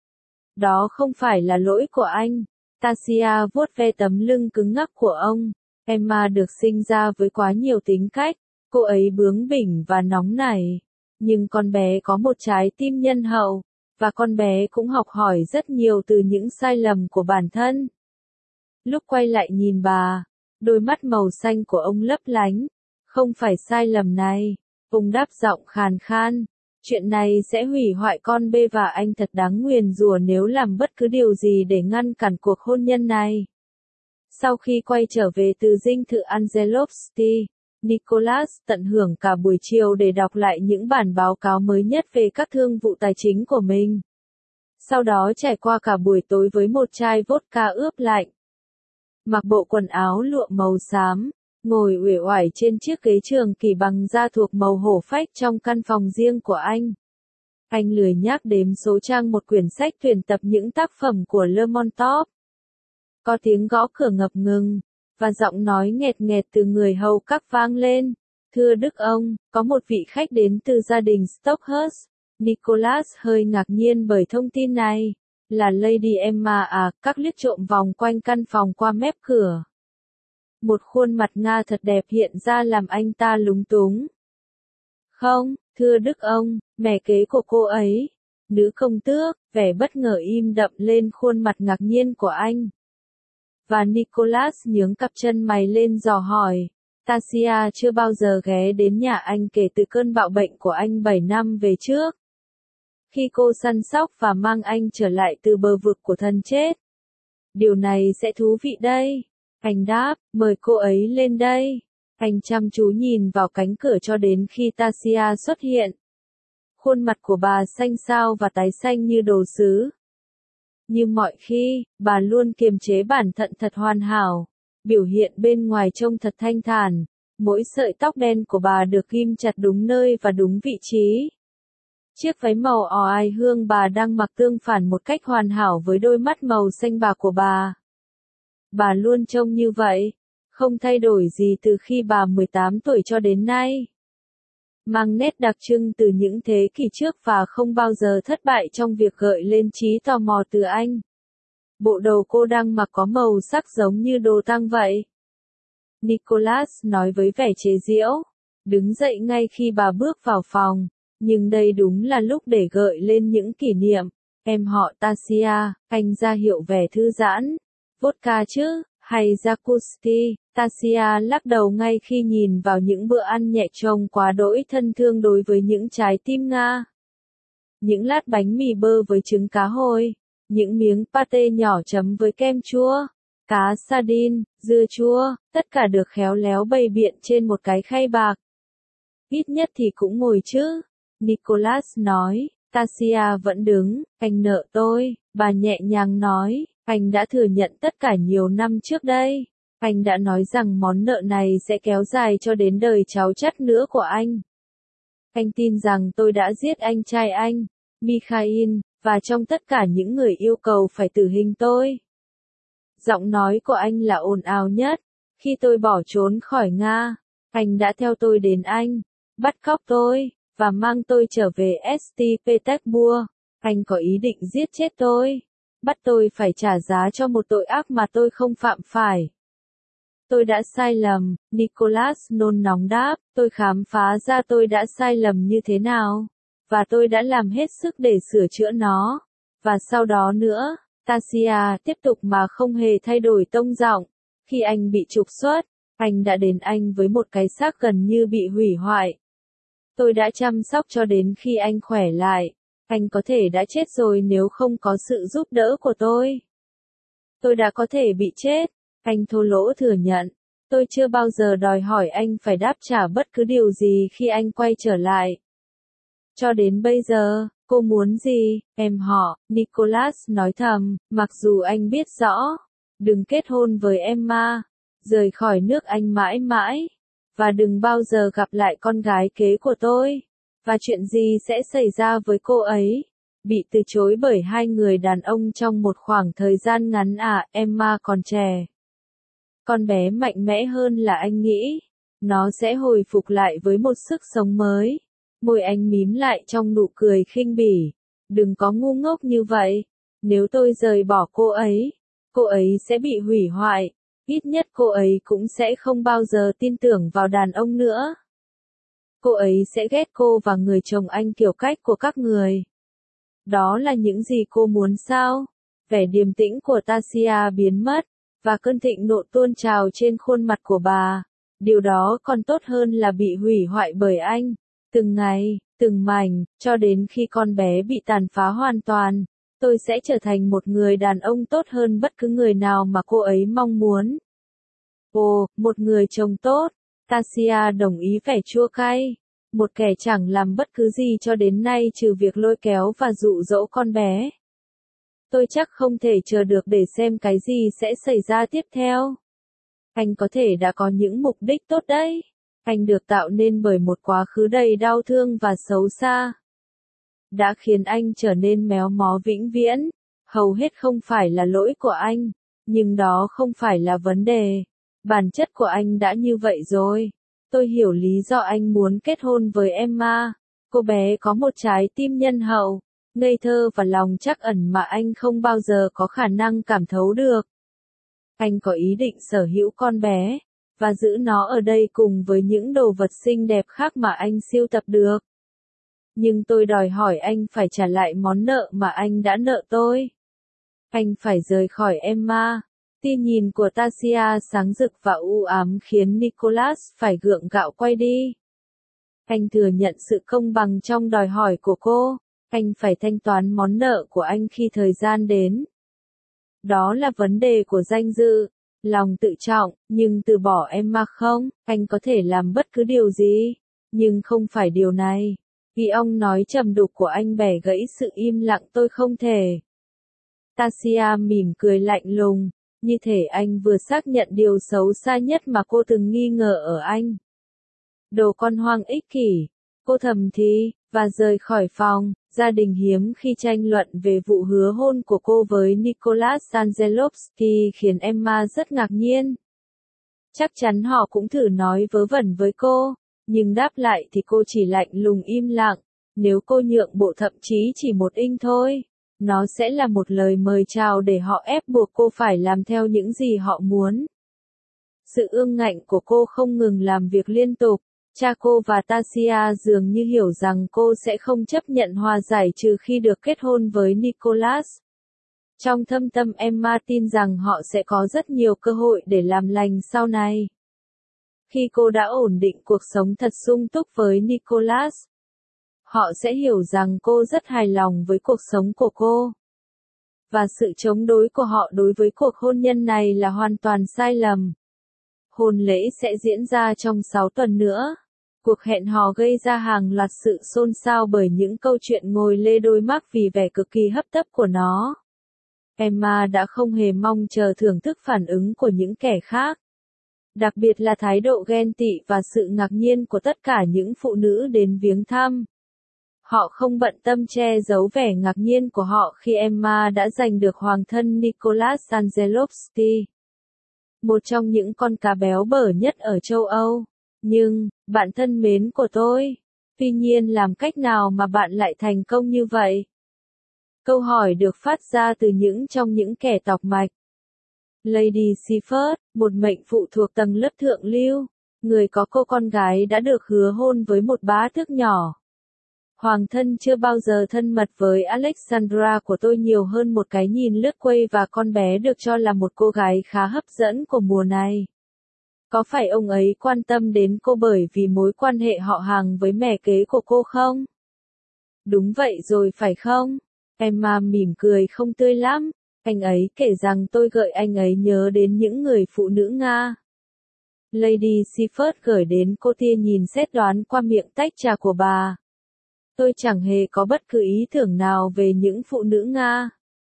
S1: Đó không phải là lỗi của anh. Tasia vuốt ve tấm lưng cứng ngắc của ông. Emma được sinh ra với quá nhiều tính cách. Cô ấy bướng bỉnh và nóng nảy. Nhưng con bé có một trái tim nhân hậu. Và con bé cũng học hỏi rất nhiều từ những sai lầm của bản thân. Lúc quay lại nhìn bà, đôi mắt màu xanh của ông lấp lánh. Không phải sai lầm này. Ông đáp giọng khàn khan. Chuyện này sẽ hủy hoại con bê và anh thật đáng nguyền rủa nếu làm bất cứ điều gì để ngăn cản cuộc hôn nhân này. Sau khi quay trở về từ dinh thự Angelovsky, Nicholas tận hưởng cả buổi chiều để đọc lại những bản báo cáo mới nhất về các thương vụ tài chính của mình. Sau đó trải qua cả buổi tối với một chai vodka ướp lạnh. Mặc bộ quần áo lụa màu xám, ngồi uể oải trên chiếc ghế trường kỳ bằng da thuộc màu hổ phách trong căn phòng riêng của anh. Anh lười nhác đếm số trang một quyển sách tuyển tập những tác phẩm của Lermontov. Có tiếng gõ cửa ngập ngừng, và giọng nói nghẹt nghẹt từ người hầu các vang lên. Thưa Đức ông, có một vị khách đến từ gia đình Stockhurst. Nicholas hơi ngạc nhiên bởi thông tin này. Là Lady Emma à, các liếc trộm vòng quanh căn phòng qua mép cửa. Một khuôn mặt Nga thật đẹp hiện ra làm anh ta lúng túng. Không, thưa Đức ông, mẹ kế của cô ấy. Nữ công tước, vẻ bất ngờ im đậm lên khuôn mặt ngạc nhiên của anh. Và Nicholas nhướng cặp chân mày lên dò hỏi. Tasia chưa bao giờ ghé đến nhà anh kể từ cơn bạo bệnh của anh 7 năm về trước. khi cô săn sóc và mang anh trở lại từ bờ vực của thân chết. Điều này sẽ thú vị đây. Anh đáp, mời cô ấy lên đây. Anh chăm chú nhìn vào cánh cửa cho đến khi Tasia xuất hiện. Khuôn mặt của bà xanh xao và tái xanh như đồ sứ. Như mọi khi, bà luôn kiềm chế bản thân thật hoàn hảo. Biểu hiện bên ngoài trông thật thanh thản. Mỗi sợi tóc đen của bà được ghim chặt đúng nơi và đúng vị trí. Chiếc váy màu oai hương bà đang mặc tương phản một cách hoàn hảo với đôi mắt màu xanh bạc của bà. Bà luôn trông như vậy, không thay đổi gì từ khi bà 18 tuổi cho đến nay. Mang nét đặc trưng từ những thế kỷ trước và không bao giờ thất bại trong việc gợi lên trí tò mò từ anh. Bộ đồ cô đang mặc có màu sắc giống như đồ tang vậy. Nicholas nói với vẻ chế giễu, đứng dậy ngay khi bà bước vào phòng. Nhưng đây đúng là lúc để gợi lên những kỷ niệm. Em họ Tasia, anh ra hiệu vẻ thư giãn. Vodka chứ, hay jacuzzi? Tasia lắc đầu ngay khi nhìn vào những bữa ăn nhẹ trông quá đỗi thân thương đối với những trái tim Nga. Những lát bánh mì bơ với trứng cá hồi, những miếng pate nhỏ chấm với kem chua, cá sardine, dưa chua, tất cả được khéo léo bày biện trên một cái khay bạc. Ít nhất thì cũng ngồi chứ. Nicholas nói, Tasia vẫn đứng, anh nợ tôi, bà nhẹ nhàng nói, anh đã thừa nhận tất cả nhiều năm trước đây. Anh đã nói rằng món nợ này sẽ kéo dài cho đến đời cháu chắt nữa của anh. Anh tin rằng tôi đã giết anh trai anh, Mikhail, và trong tất cả những người yêu cầu phải tử hình tôi. Giọng nói của anh là ồn ào nhất. Khi tôi bỏ trốn khỏi Nga, anh đã theo tôi đến Anh, bắt cóc tôi và mang tôi trở về St. Petersburg. Anh có ý định giết chết tôi, bắt tôi phải trả giá cho một tội ác mà tôi không phạm phải. Tôi đã sai lầm, Nicholas nôn nóng đáp, tôi khám phá ra tôi đã sai lầm như thế nào, và tôi đã làm hết sức để sửa chữa nó. Và sau đó nữa, Tasia tiếp tục mà không hề thay đổi tông giọng. Khi anh bị trục xuất, anh đã đến Anh với một cái xác gần như bị hủy hoại. Tôi đã chăm sóc cho đến khi anh khỏe lại. Anh có thể đã chết rồi nếu không có sự giúp đỡ của tôi. Tôi đã có thể bị chết. Anh thô lỗ thừa nhận. Tôi chưa bao giờ đòi hỏi anh phải đáp trả bất cứ điều gì khi anh quay trở lại. Cho đến bây giờ, cô muốn gì, em họ, Nicholas nói thầm, mặc dù anh biết rõ. Đừng kết hôn với Emma. Rời khỏi nước Anh mãi mãi. Và đừng bao giờ gặp lại con gái kế của tôi. Và chuyện gì sẽ xảy ra với cô ấy? Bị từ chối bởi hai người đàn ông trong một khoảng thời gian ngắn à, Emma còn trẻ. Con bé mạnh mẽ hơn là anh nghĩ. Nó sẽ hồi phục lại với một sức sống mới. Môi anh mím lại trong nụ cười khinh bỉ. Đừng có ngu ngốc như vậy. Nếu tôi rời bỏ cô ấy sẽ bị hủy hoại. Ít nhất cô ấy cũng sẽ không bao giờ tin tưởng vào đàn ông nữa. Cô ấy sẽ ghét cô và người chồng anh kiểu cách của các người. Đó là những gì cô muốn sao? Vẻ điềm tĩnh của Tasia biến mất, và cơn thịnh nộ tuôn trào trên khuôn mặt của bà. Điều đó còn tốt hơn là bị hủy hoại bởi anh. Từng ngày, từng mảnh, cho đến khi con bé bị tàn phá hoàn toàn. Tôi sẽ trở thành một người đàn ông tốt hơn bất cứ người nào mà cô ấy mong muốn. Ồ, một người chồng tốt. Tasia đồng ý vẻ chua cay. Một kẻ chẳng làm bất cứ gì cho đến nay trừ việc lôi kéo và dụ dỗ con bé. Tôi chắc không thể chờ được để xem cái gì sẽ xảy ra tiếp theo. Anh có thể đã có những mục đích tốt đấy. Anh được tạo nên bởi một quá khứ đầy đau thương và xấu xa. Đã khiến anh trở nên méo mó vĩnh viễn. Hầu hết không phải là lỗi của anh. Nhưng đó không phải là vấn đề. Bản chất của anh đã như vậy rồi. Tôi hiểu lý do anh muốn kết hôn với Emma. Cô bé có một trái tim nhân hậu, ngây thơ và lòng trắc ẩn mà anh không bao giờ có khả năng cảm thấu được. Anh có ý định sở hữu con bé, và giữ nó ở đây cùng với những đồ vật xinh đẹp khác mà anh sưu tập được. Nhưng tôi đòi hỏi anh phải trả lại món nợ mà anh đã nợ tôi. Anh phải rời khỏi Emma. Tia nhìn của Tasia sáng rực và u ám khiến Nicholas phải gượng gạo quay đi. Anh thừa nhận sự công bằng trong đòi hỏi của cô. Anh phải thanh toán món nợ của anh khi thời gian đến. Đó là vấn đề của danh dự, lòng tự trọng, nhưng từ bỏ Emma không, anh có thể làm bất cứ điều gì, nhưng không phải điều này. Vì ông nói trầm đục của anh bẻ gãy sự im lặng tôi không thể. Tasia mỉm cười lạnh lùng, như thể anh vừa xác nhận điều xấu xa nhất mà cô từng nghi ngờ ở anh. Đồ con hoang ích kỷ, cô thầm thì, và rời khỏi phòng. Gia đình hiếm khi tranh luận về vụ hứa hôn của cô với Nicholas Angelovsky khiến Emma rất ngạc nhiên. Chắc chắn họ cũng thử nói vớ vẩn với cô, nhưng đáp lại thì cô chỉ lạnh lùng im lặng. Nếu cô nhượng bộ thậm chí chỉ một inch thôi, nó sẽ là một lời mời chào để họ ép buộc cô phải làm theo những gì họ muốn. Sự ương ngạnh của cô không ngừng làm việc liên tục. Cha cô và Tasia dường như hiểu rằng cô sẽ không chấp nhận hòa giải trừ khi được kết hôn với Nicholas. Trong thâm tâm Emma tin rằng họ sẽ có rất nhiều cơ hội để làm lành sau này. Khi cô đã ổn định cuộc sống thật sung túc với Nicholas, họ sẽ hiểu rằng cô rất hài lòng với cuộc sống của cô. Và sự chống đối của họ đối với cuộc hôn nhân này là hoàn toàn sai lầm. Hôn lễ sẽ diễn ra trong 6 tuần nữa. Cuộc hẹn hò gây ra hàng loạt sự xôn xao bởi những câu chuyện ngồi lê đôi mắt vì vẻ cực kỳ hấp tấp của nó. Emma đã không hề mong chờ thưởng thức phản ứng của những kẻ khác. Đặc biệt là thái độ ghen tị và sự ngạc nhiên của tất cả những phụ nữ đến viếng thăm. Họ không bận tâm che giấu vẻ ngạc nhiên của họ khi Emma đã giành được hoàng thân Nicholas Angelovsky. Một trong những con cá béo bở nhất ở châu Âu. Nhưng, bạn thân mến của tôi, tuy nhiên làm cách nào mà bạn lại thành công như vậy? Câu hỏi được phát ra từ trong những kẻ tọc mạch. Lady Seaford, một mệnh phụ thuộc tầng lớp thượng lưu, người có cô con gái đã được hứa hôn với một bá tước nhỏ. Hoàng thân chưa bao giờ thân mật với Alexandra của tôi nhiều hơn một cái nhìn lướt quây và con bé được cho là một cô gái khá hấp dẫn của mùa này. Có phải ông ấy quan tâm đến cô bởi vì mối quan hệ họ hàng với mẹ kế của cô không? Đúng vậy rồi phải không? Emma mỉm cười không tươi lắm. Anh ấy kể rằng tôi gợi anh ấy nhớ đến những người phụ nữ Nga. Lady Seaford gửi đến cô tia nhìn xét đoán qua miệng tách trà của bà. Tôi chẳng hề có bất cứ ý tưởng nào về những phụ nữ Nga.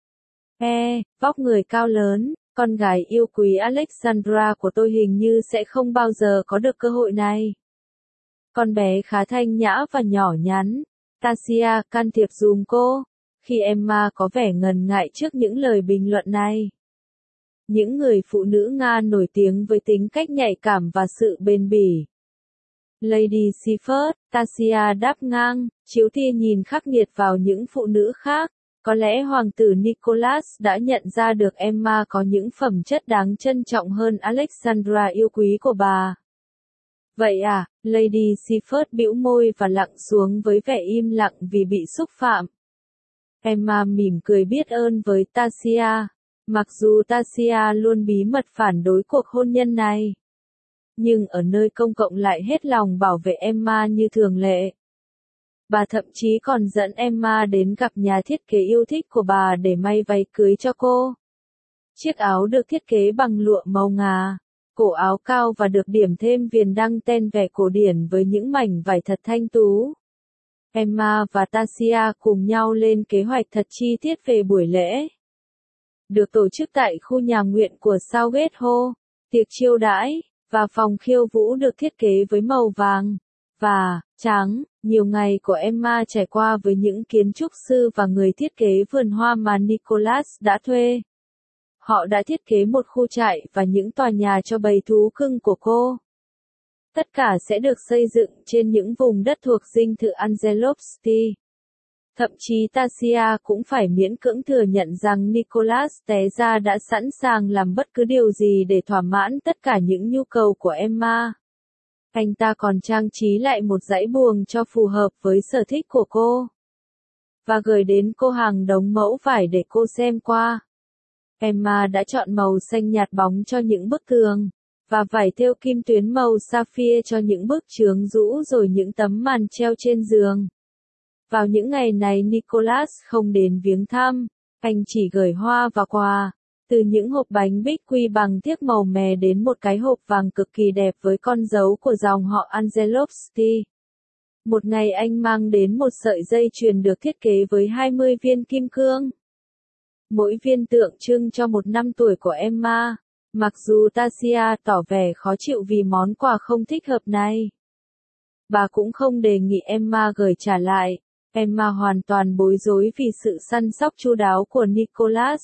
S1: Vóc người cao lớn, con gái yêu quý Alexandra của tôi hình như sẽ không bao giờ có được cơ hội này. Con bé khá thanh nhã và nhỏ nhắn. Tasia can thiệp giùm cô, khi Emma có vẻ ngần ngại trước những lời bình luận này. Những người phụ nữ Nga nổi tiếng với tính cách nhạy cảm và sự bền bỉ. Lady Seaford, Tasia đáp ngang, chiếu tia nhìn khắc nghiệt vào những phụ nữ khác. Có lẽ hoàng tử Nicholas đã nhận ra được Emma có những phẩm chất đáng trân trọng hơn Alexandra yêu quý của bà. Vậy à, Lady Seaford bĩu môi và lặng xuống với vẻ im lặng vì bị xúc phạm. Emma mỉm cười biết ơn với Tasia, mặc dù Tasia luôn bí mật phản đối cuộc hôn nhân này. Nhưng ở nơi công cộng lại hết lòng bảo vệ Emma như thường lệ. Bà thậm chí còn dẫn Emma đến gặp nhà thiết kế yêu thích của bà để may váy cưới cho cô. Chiếc áo được thiết kế bằng lụa màu ngà, cổ áo cao và được điểm thêm viền đăng ten vẻ cổ điển với những mảnh vải thật thanh tú. Emma và Tasia cùng nhau lên kế hoạch thật chi tiết về buổi lễ. Được tổ chức tại khu nhà nguyện của Southgate Hall, tiệc chiêu đãi, và phòng khiêu vũ được thiết kế với màu vàng và trắng. Nhiều ngày của Emma trải qua với những kiến trúc sư và người thiết kế vườn hoa mà Nicholas đã thuê. Họ đã thiết kế một khu trại và những tòa nhà cho bầy thú cưng của cô. Tất cả sẽ được xây dựng trên những vùng đất thuộc dinh thự Angelovsky. Thậm chí Tasia cũng phải miễn cưỡng thừa nhận rằng Nicholas té ra đã sẵn sàng làm bất cứ điều gì để thỏa mãn tất cả những nhu cầu của Emma. Anh ta còn trang trí lại một dãy buồng cho phù hợp với sở thích của cô. Và gửi đến cô hàng đống mẫu vải để cô xem qua. Emma đã chọn màu xanh nhạt bóng cho những bức tường, và vải thêu kim tuyến màu sapphire cho những bức chướng rũ rồi những tấm màn treo trên giường. Vào những ngày này Nicholas không đến viếng thăm, anh chỉ gửi hoa và quà. Từ những hộp bánh bích quy bằng thiếc màu mè đến một cái hộp vàng cực kỳ đẹp với con dấu của dòng họ Angelovsky. Một ngày anh mang đến một sợi dây chuyền được thiết kế với 20 viên kim cương. Mỗi viên tượng trưng cho một năm tuổi của Emma. Mặc dù Tasia tỏ vẻ khó chịu vì món quà không thích hợp này, bà cũng không đề nghị Emma gửi trả lại. Emma hoàn toàn bối rối vì sự săn sóc chu đáo của Nicholas.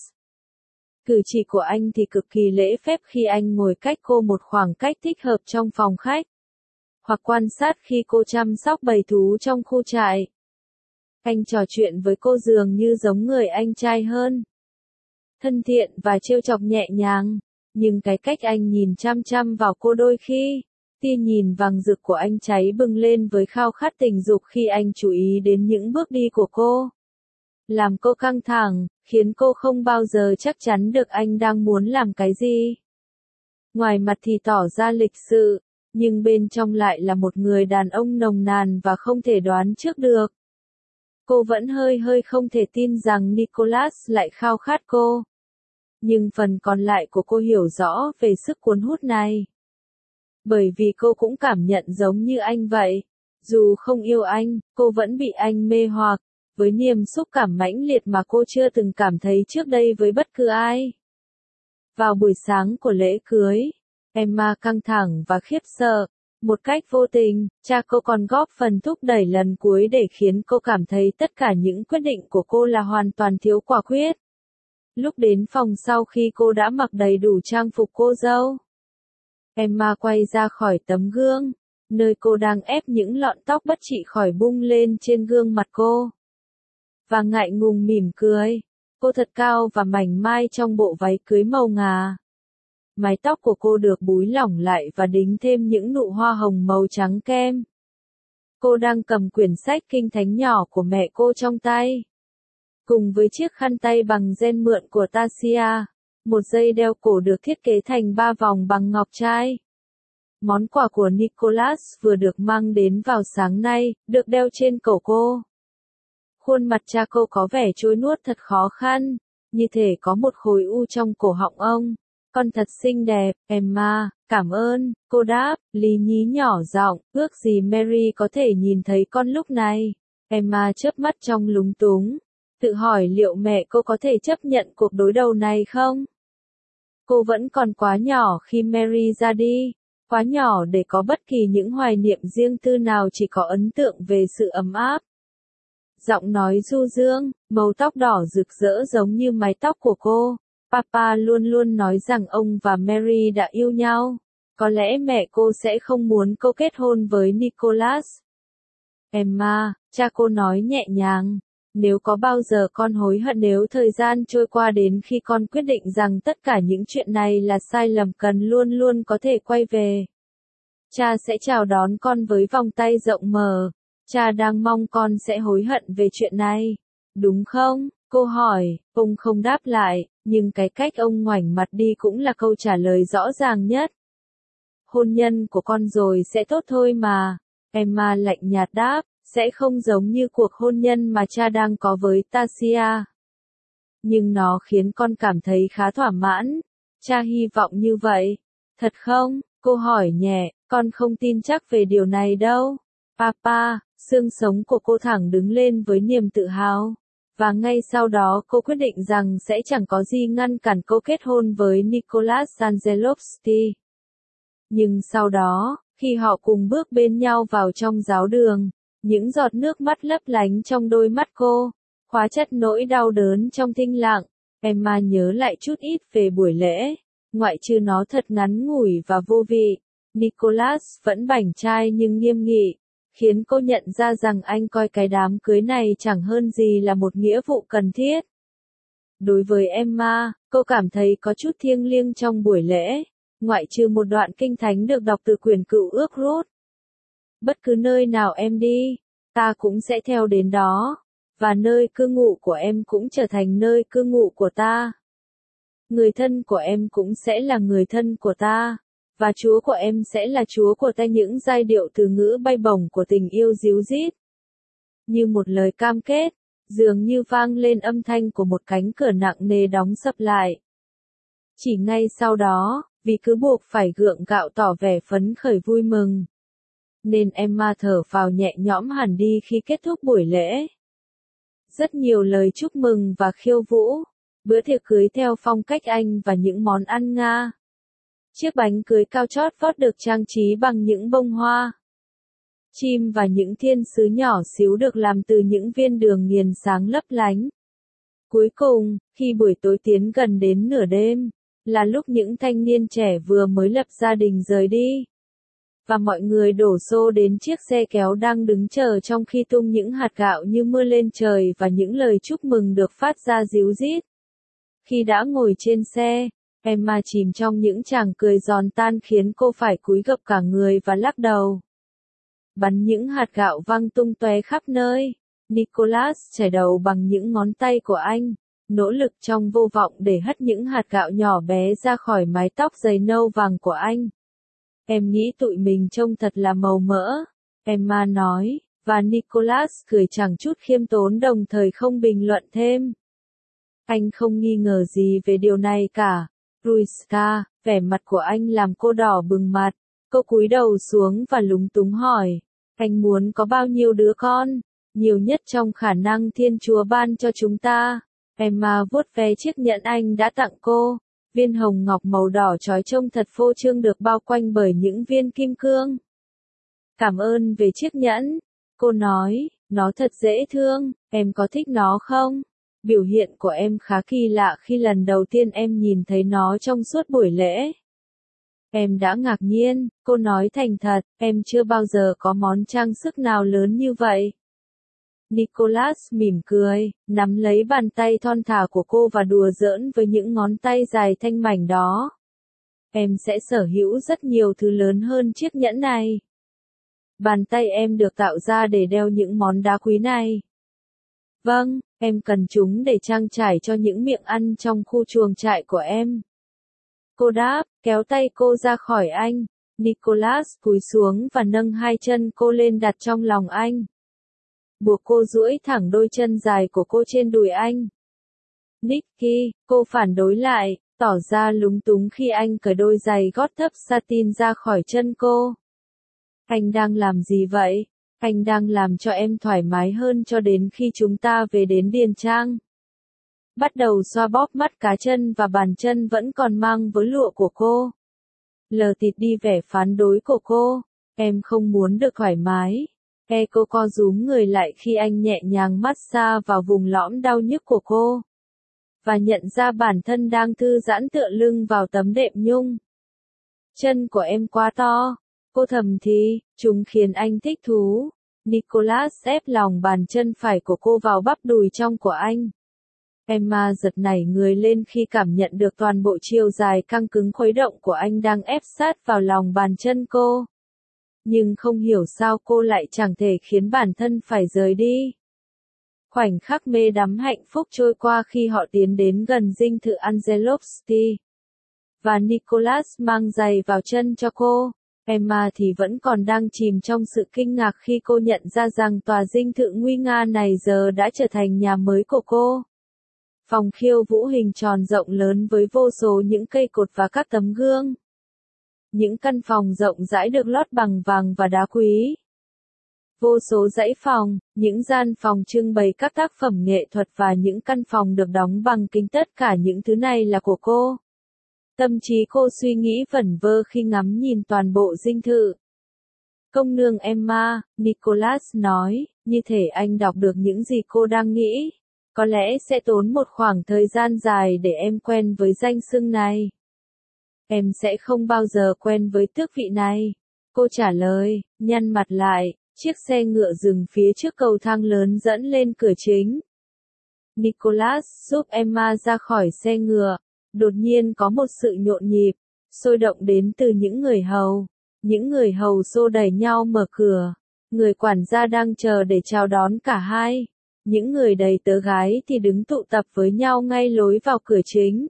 S1: Cử chỉ của anh thì cực kỳ lễ phép khi anh ngồi cách cô một khoảng cách thích hợp trong phòng khách, hoặc quan sát khi cô chăm sóc bầy thú trong khu trại. Anh trò chuyện với cô dường như giống người anh trai hơn, thân thiện và trêu chọc nhẹ nhàng, nhưng cái cách anh nhìn chăm chăm vào cô đôi khi, tia nhìn vàng rực của anh cháy bừng lên với khao khát tình dục khi anh chú ý đến những bước đi của cô. Làm cô căng thẳng, khiến cô không bao giờ chắc chắn được anh đang muốn làm cái gì. Ngoài mặt thì tỏ ra lịch sự, nhưng bên trong lại là một người đàn ông nồng nàn và không thể đoán trước được. Cô vẫn hơi không thể tin rằng Nicholas lại khao khát cô. Nhưng phần còn lại của cô hiểu rõ về sức cuốn hút này. Bởi vì cô cũng cảm nhận giống như anh vậy. Dù không yêu anh, cô vẫn bị anh mê hoặc, với niềm xúc cảm mãnh liệt mà cô chưa từng cảm thấy trước đây với bất cứ ai. Vào buổi sáng của lễ cưới, Emma căng thẳng và khiếp sợ. Một cách vô tình, cha cô còn góp phần thúc đẩy lần cuối để khiến cô cảm thấy tất cả những quyết định của cô là hoàn toàn thiếu quả quyết. Lúc đến phòng sau khi cô đã mặc đầy đủ trang phục cô dâu, Emma quay ra khỏi tấm gương, nơi cô đang ép những lọn tóc bất trị khỏi bung lên trên gương mặt cô. Và ngại ngùng mỉm cười. Cô thật cao và mảnh mai trong bộ váy cưới màu ngà. Mái tóc của cô được búi lỏng lại và đính thêm những nụ hoa hồng màu trắng kem. Cô đang cầm quyển sách kinh thánh nhỏ của mẹ cô trong tay, cùng với chiếc khăn tay bằng ren mượn của Tasia, một dây đeo cổ được thiết kế thành 3 vòng bằng ngọc trai. Món quà của Nicholas vừa được mang đến vào sáng nay, được đeo trên cổ cô. Khuôn mặt cha cô có vẻ trôi nuốt thật khó khăn, như thể có một khối u trong cổ họng ông. Con thật xinh đẹp, Emma, cảm ơn, cô đáp, lý nhí nhỏ giọng, ước gì Mary có thể nhìn thấy con lúc này. Emma chớp mắt trong lúng túng, tự hỏi liệu mẹ cô có thể chấp nhận cuộc đối đầu này không? Cô vẫn còn quá nhỏ khi Mary ra đi, quá nhỏ để có bất kỳ những hoài niệm riêng tư nào, chỉ có ấn tượng về sự ấm áp. Giọng nói du dương, màu tóc đỏ rực rỡ giống như mái tóc của cô. Papa luôn luôn nói rằng ông và Mary đã yêu nhau. Có lẽ mẹ cô sẽ không muốn cô kết hôn với Nicholas. Emma, cha cô nói nhẹ nhàng. Nếu có bao giờ con hối hận nếu thời gian trôi qua đến khi con quyết định rằng tất cả những chuyện này là sai lầm, cần luôn luôn có thể quay về. Cha sẽ chào đón con với vòng tay rộng mở. Cha đang mong con sẽ hối hận về chuyện này. Đúng không? Cô hỏi, ông không đáp lại, nhưng cái cách ông ngoảnh mặt đi cũng là câu trả lời rõ ràng nhất. Hôn nhân của con rồi sẽ tốt thôi mà. Emma lạnh nhạt đáp, sẽ không giống như cuộc hôn nhân mà cha đang có với Tasia. Nhưng nó khiến con cảm thấy khá thỏa mãn. Cha hy vọng như vậy. Thật không? Cô hỏi nhẹ, con không tin chắc về điều này đâu. Papa, xương sống của cô thẳng đứng lên với niềm tự hào. Và ngay sau đó cô quyết định rằng sẽ chẳng có gì ngăn cản cô kết hôn với Nicholas Angelovsky. Nhưng sau đó, khi họ cùng bước bên nhau vào trong giáo đường, những giọt nước mắt lấp lánh trong đôi mắt cô, khóa chặt nỗi đau đớn trong thinh lặng. Emma nhớ lại chút ít về buổi lễ, ngoại trừ nó thật ngắn ngủi và vô vị. Nicholas vẫn bảnh trai nhưng nghiêm nghị, khiến cô nhận ra rằng anh coi cái đám cưới này chẳng hơn gì là một nghĩa vụ cần thiết. Đối với Emma, cô cảm thấy có chút thiêng liêng trong buổi lễ, ngoại trừ một đoạn kinh thánh được đọc từ quyển Cựu Ước Ruth. Bất cứ nơi nào em đi, ta cũng sẽ theo đến đó, và nơi cư ngụ của em cũng trở thành nơi cư ngụ của ta. Người thân của em cũng sẽ là người thân của ta, và Chúa của em sẽ là Chúa của ta. Những giai điệu từ ngữ bay bổng của tình yêu ríu rít. Như một lời cam kết, dường như vang lên âm thanh của một cánh cửa nặng nề đóng sập lại. Chỉ ngay sau đó, vì cứ buộc phải gượng gạo tỏ vẻ phấn khởi vui mừng, nên Emma thở phào nhẹ nhõm hẳn đi khi kết thúc buổi lễ. Rất nhiều lời chúc mừng và khiêu vũ, bữa tiệc cưới theo phong cách Anh và những món ăn Nga. Chiếc bánh cưới cao chót vót được trang trí bằng những bông hoa, chim và những thiên sứ nhỏ xíu được làm từ những viên đường nghiền sáng lấp lánh. Cuối cùng, khi buổi tối tiến gần đến nửa đêm, là lúc những thanh niên trẻ vừa mới lập gia đình rời đi. Và mọi người đổ xô đến chiếc xe kéo đang đứng chờ trong khi tung những hạt gạo như mưa lên trời và những lời chúc mừng được phát ra ríu rít. Khi đã ngồi trên xe, Emma chìm trong những tràng cười giòn tan khiến cô phải cúi gập cả người và lắc đầu. Bắn những hạt gạo văng tung tóe khắp nơi. Nicholas chải đầu bằng những ngón tay của anh, nỗ lực trong vô vọng để hất những hạt gạo nhỏ bé ra khỏi mái tóc dày nâu vàng của anh. Em nghĩ tụi mình trông thật là màu mỡ, Emma nói, và Nicholas cười chẳng chút khiêm tốn đồng thời không bình luận thêm. Anh không nghi ngờ gì về điều này cả. Ruiska, vẻ mặt của anh làm cô đỏ bừng mặt. Cô cúi đầu xuống và lúng túng hỏi, anh muốn có bao nhiêu đứa con? Nhiều nhất trong khả năng Thiên Chúa ban cho chúng ta. Emma vuốt ve chiếc nhẫn anh đã tặng cô. Viên hồng ngọc màu đỏ chói trông thật phô trương được bao quanh bởi những viên kim cương. Cảm ơn về chiếc nhẫn. Cô nói, nó thật dễ thương, em có thích nó không? Biểu hiện của em khá kỳ lạ khi lần đầu tiên em nhìn thấy nó trong suốt buổi lễ. Em đã ngạc nhiên, cô nói thành thật, em chưa bao giờ có món trang sức nào lớn như vậy. Nicholas mỉm cười, nắm lấy bàn tay thon thả của cô và đùa giỡn với những ngón tay dài thanh mảnh đó. Em sẽ sở hữu rất nhiều thứ lớn hơn chiếc nhẫn này. Bàn tay em được tạo ra để đeo những món đá quý này. Vâng, em cần chúng để trang trải cho những miệng ăn trong khu chuồng trại của em. Cô đáp, kéo tay cô ra khỏi anh. Nicholas cúi xuống và nâng hai chân cô lên đặt trong lòng anh. Buộc cô duỗi thẳng đôi chân dài của cô trên đùi anh. Nicky, cô phản đối lại, tỏ ra lúng túng khi anh cởi đôi giày gót thấp satin ra khỏi chân cô. Anh đang làm gì vậy? Anh đang làm cho em thoải mái hơn cho đến khi chúng ta về đến Điền Trang. Bắt đầu xoa bóp mắt cá chân và bàn chân vẫn còn mang với lụa của cô. Lờ tịt đi vẻ phán đối của cô. Em không muốn được thoải mái. Cô co rúm người lại khi anh nhẹ nhàng massage vào vùng lõm đau nhức của cô. Và nhận ra bản thân đang thư giãn tựa lưng vào tấm đệm nhung. Chân của em quá to. Cô thầm thì, chúng khiến anh thích thú. Nicholas ép lòng bàn chân phải của cô vào bắp đùi trong của anh. Emma giật nảy người lên khi cảm nhận được toàn bộ chiều dài căng cứng khuấy động của anh đang ép sát vào lòng bàn chân cô. Nhưng không hiểu sao cô lại chẳng thể khiến bản thân phải rời đi. Khoảnh khắc mê đắm hạnh phúc trôi qua khi họ tiến đến gần dinh thự Angelovsky. Và Nicholas mang giày vào chân cho cô. Emma thì vẫn còn đang chìm trong sự kinh ngạc khi cô nhận ra rằng tòa dinh thự nguy nga này giờ đã trở thành nhà mới của cô. Phòng khiêu vũ hình tròn rộng lớn với vô số những cây cột và các tấm gương. Những căn phòng rộng rãi được lót bằng vàng và đá quý. Vô số dãy phòng, những gian phòng trưng bày các tác phẩm nghệ thuật và những căn phòng được đóng bằng kính, tất cả những thứ này là của cô. Tâm trí cô suy nghĩ vẩn vơ khi ngắm nhìn toàn bộ dinh thự. Công nương Emma, Nicholas nói, như thể anh đọc được những gì cô đang nghĩ. Có lẽ sẽ tốn một khoảng thời gian dài để em quen với danh xưng này. Em sẽ không bao giờ quen với tước vị này. Cô trả lời, nhăn mặt lại, chiếc xe ngựa dừng phía trước cầu thang lớn dẫn lên cửa chính. Nicholas giúp Emma ra khỏi xe ngựa. Đột nhiên có một sự nhộn nhịp, sôi động đến từ những người hầu. Những người hầu xô đẩy nhau mở cửa. Người quản gia đang chờ để chào đón cả hai. Những người đầy tớ gái thì đứng tụ tập với nhau ngay lối vào cửa chính.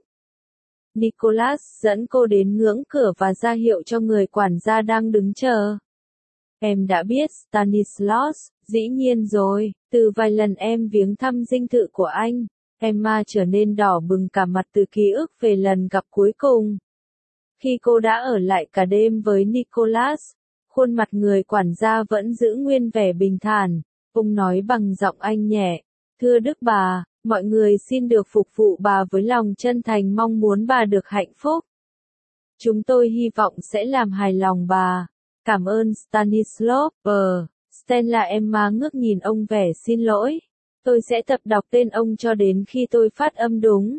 S1: Nicholas dẫn cô đến ngưỡng cửa và ra hiệu cho người quản gia đang đứng chờ. Em đã biết Stanislaus, dĩ nhiên rồi, từ vài lần em viếng thăm dinh thự của anh, Emma trở nên đỏ bừng cả mặt từ ký ức về lần gặp cuối cùng. Khi cô đã ở lại cả đêm với Nicholas, khuôn mặt người quản gia vẫn giữ nguyên vẻ bình thản, ông nói bằng giọng anh nhẹ, thưa Đức bà, mọi người xin được phục vụ bà với lòng chân thành mong muốn bà được hạnh phúc. Chúng tôi hy vọng sẽ làm hài lòng bà. Cảm ơn Stanislav. Stella Emma ngước nhìn ông vẻ xin lỗi. Tôi sẽ tập đọc tên ông cho đến khi tôi phát âm đúng.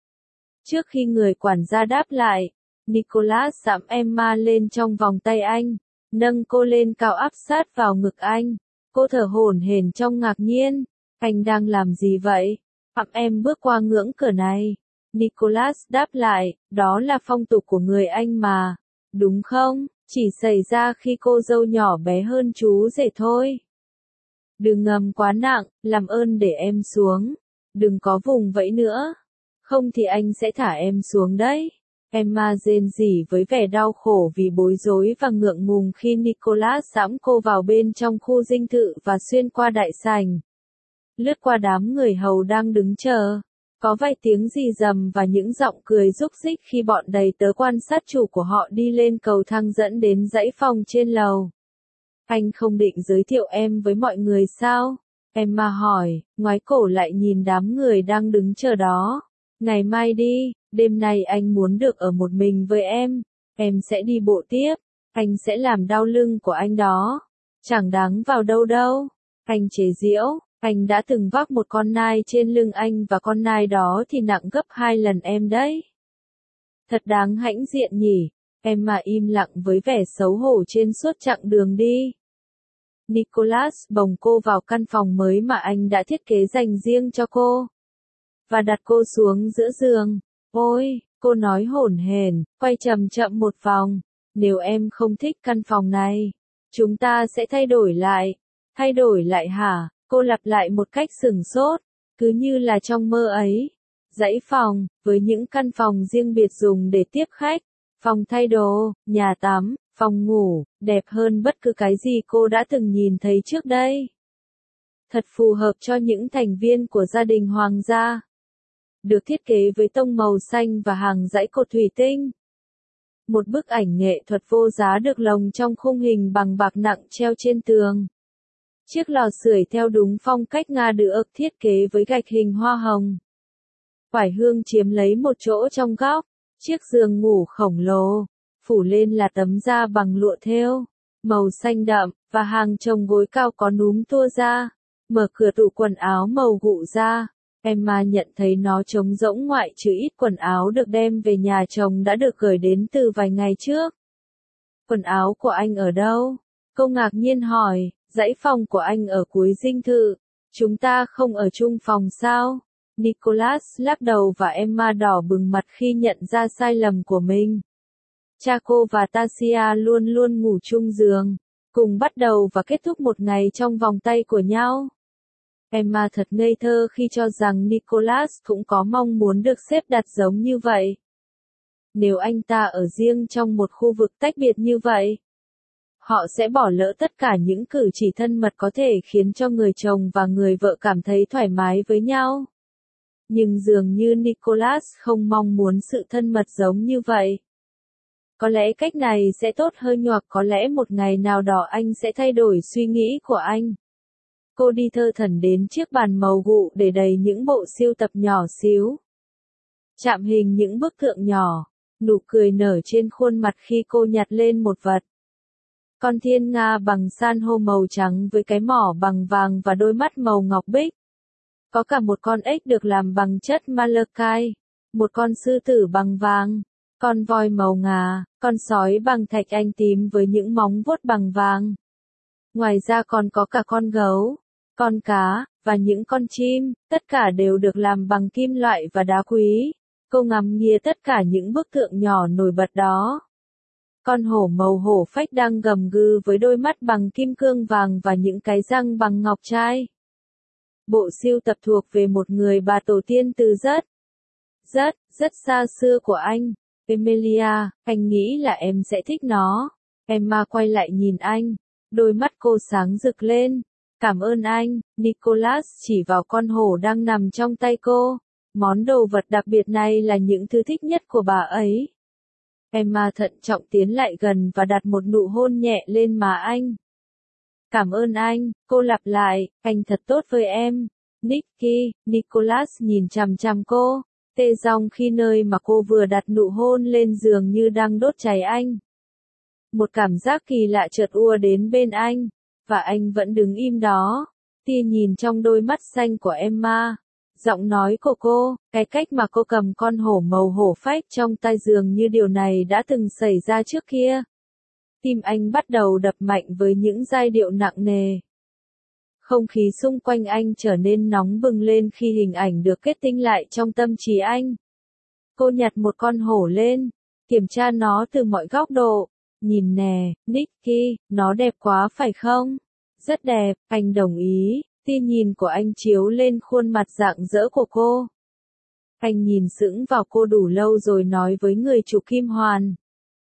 S1: Trước khi người quản gia đáp lại, Nicholas dẫm Emma lên trong vòng tay anh, nâng cô lên cao áp sát vào ngực anh. Cô thở hổn hển trong ngạc nhiên. Anh đang làm gì vậy? Em bước qua ngưỡng cửa này. Nicholas đáp lại, đó là phong tục của người Anh mà. Đúng không? Chỉ xảy ra khi cô dâu nhỏ bé hơn chú rể thôi. Đừng ngầm quá nặng, làm ơn để em xuống. Đừng có vùng vẫy nữa. Không thì anh sẽ thả em xuống đấy. Emma rên rỉ với vẻ đau khổ vì bối rối và ngượng ngùng khi Nicholas dẫm cô vào bên trong khu dinh thự và xuyên qua đại sảnh. Lướt qua đám người hầu đang đứng chờ. Có vài tiếng rì rầm và những giọng cười rúc rích khi bọn đầy tớ quan sát chủ của họ đi lên cầu thang dẫn đến dãy phòng trên lầu. Anh không định giới thiệu em với mọi người sao? Emma hỏi, ngoái cổ lại nhìn đám người đang đứng chờ đó. Ngày mai đi, đêm nay anh muốn được ở một mình với em sẽ đi bộ tiếp, anh sẽ làm đau lưng của anh đó. Chẳng đáng vào đâu đâu. Anh chế giễu. Anh đã từng vác một con nai trên lưng anh và con nai đó thì nặng gấp 2 lần em đấy. Thật đáng hãnh diện nhỉ, Emma im lặng với vẻ xấu hổ trên suốt chặng đường đi. Nicholas bồng cô vào căn phòng mới mà anh đã thiết kế dành riêng cho cô. Và đặt cô xuống giữa giường. Ôi, cô nói hổn hển, quay chậm chậm một vòng. Nếu em không thích căn phòng này, chúng ta sẽ thay đổi lại. Thay đổi lại hả? Cô lặp lại một cách sửng sốt, cứ như là trong mơ ấy. Dãy phòng, với những căn phòng riêng biệt dùng để tiếp khách, phòng thay đồ, nhà tắm, phòng ngủ, đẹp hơn bất cứ cái gì cô đã từng nhìn thấy trước đây. Thật phù hợp cho những thành viên của gia đình hoàng gia. Được thiết kế với tông màu xanh và hàng dãy cột thủy tinh. Một bức ảnh nghệ thuật vô giá được lồng trong khung hình bằng bạc nặng treo trên tường. Chiếc lò sưởi theo đúng phong cách Nga được thiết kế với gạch hình hoa hồng. Oải hương chiếm lấy một chỗ trong góc. Chiếc giường ngủ khổng lồ, phủ lên là tấm da bằng lụa thêu, màu xanh đậm, và hàng chồng gối cao có núm tua ra. Mở cửa tủ quần áo màu gụ ra. Emma nhận thấy nó trống rỗng ngoại trừ ít quần áo được đem về nhà chồng đã được gửi đến từ vài ngày trước. Quần áo của anh ở đâu? Cô ngạc nhiên hỏi. Dãy phòng của anh ở cuối dinh thự. Chúng ta không ở chung phòng sao? Nicholas lắc đầu và Emma đỏ bừng mặt khi nhận ra sai lầm của mình. Cha cô và Tasia luôn luôn ngủ chung giường, cùng bắt đầu và kết thúc một ngày trong vòng tay của nhau. Emma thật ngây thơ khi cho rằng Nicholas cũng có mong muốn được xếp đặt giống như vậy. Nếu anh ta ở riêng trong một khu vực tách biệt như vậy, họ sẽ bỏ lỡ tất cả những cử chỉ thân mật có thể khiến cho người chồng và người vợ cảm thấy thoải mái với nhau. Nhưng dường như Nicholas không mong muốn sự thân mật giống như vậy. Có lẽ cách này sẽ tốt hơn hoặc có lẽ một ngày nào đó anh sẽ thay đổi suy nghĩ của anh. Cô đi thơ thẩn đến chiếc bàn màu gụ để đầy những bộ sưu tập nhỏ xíu. Chạm hình những bức tượng nhỏ, nụ cười nở trên khuôn mặt khi cô nhặt lên một vật. Con thiên nga bằng san hô màu trắng với cái mỏ bằng vàng và đôi mắt màu ngọc bích. Có cả một con ếch được làm bằng chất malachite, một con sư tử bằng vàng, con voi màu ngà, con sói bằng thạch anh tím với những móng vuốt bằng vàng. Ngoài ra còn có cả con gấu, con cá, và những con chim, tất cả đều được làm bằng kim loại và đá quý. Cô ngắm nghía tất cả những bức tượng nhỏ nổi bật đó. Con hổ màu hổ phách đang gầm gừ với đôi mắt bằng kim cương vàng và những cái răng bằng ngọc trai. Bộ sưu tập thuộc về một người bà tổ tiên từ rất xa xưa của anh. Emilia, anh nghĩ là em sẽ thích nó. Emma quay lại nhìn anh. Đôi mắt cô sáng rực lên. Cảm ơn anh, Nicholas chỉ vào con hổ đang nằm trong tay cô. Món đồ vật đặc biệt này là những thứ thích nhất của bà ấy. Emma thận trọng tiến lại gần và đặt một nụ hôn nhẹ lên má anh. Cảm ơn anh, cô lặp lại, anh thật tốt với em. Nicky, Nicholas nhìn chằm chằm cô, tê dong khi nơi mà cô vừa đặt nụ hôn lên giường như đang đốt cháy anh. Một cảm giác kỳ lạ chợt ùa đến bên anh, và anh vẫn đứng im đó, tia nhìn trong đôi mắt xanh của Emma. Giọng nói của cô, cái cách mà cô cầm con hổ màu hổ phách trong tay dường như điều này đã từng xảy ra trước kia. Tim anh bắt đầu đập mạnh với những giai điệu nặng nề. Không khí xung quanh anh trở nên nóng bừng lên khi hình ảnh được kết tinh lại trong tâm trí anh. Cô nhặt một con hổ lên, kiểm tra nó từ mọi góc độ. Nhìn nè, Nicky, nó đẹp quá phải không? Rất đẹp, anh đồng ý. Tia nhìn của anh chiếu lên khuôn mặt rạng rỡ của cô. Anh nhìn sững vào cô đủ lâu rồi nói với người chủ kim hoàn.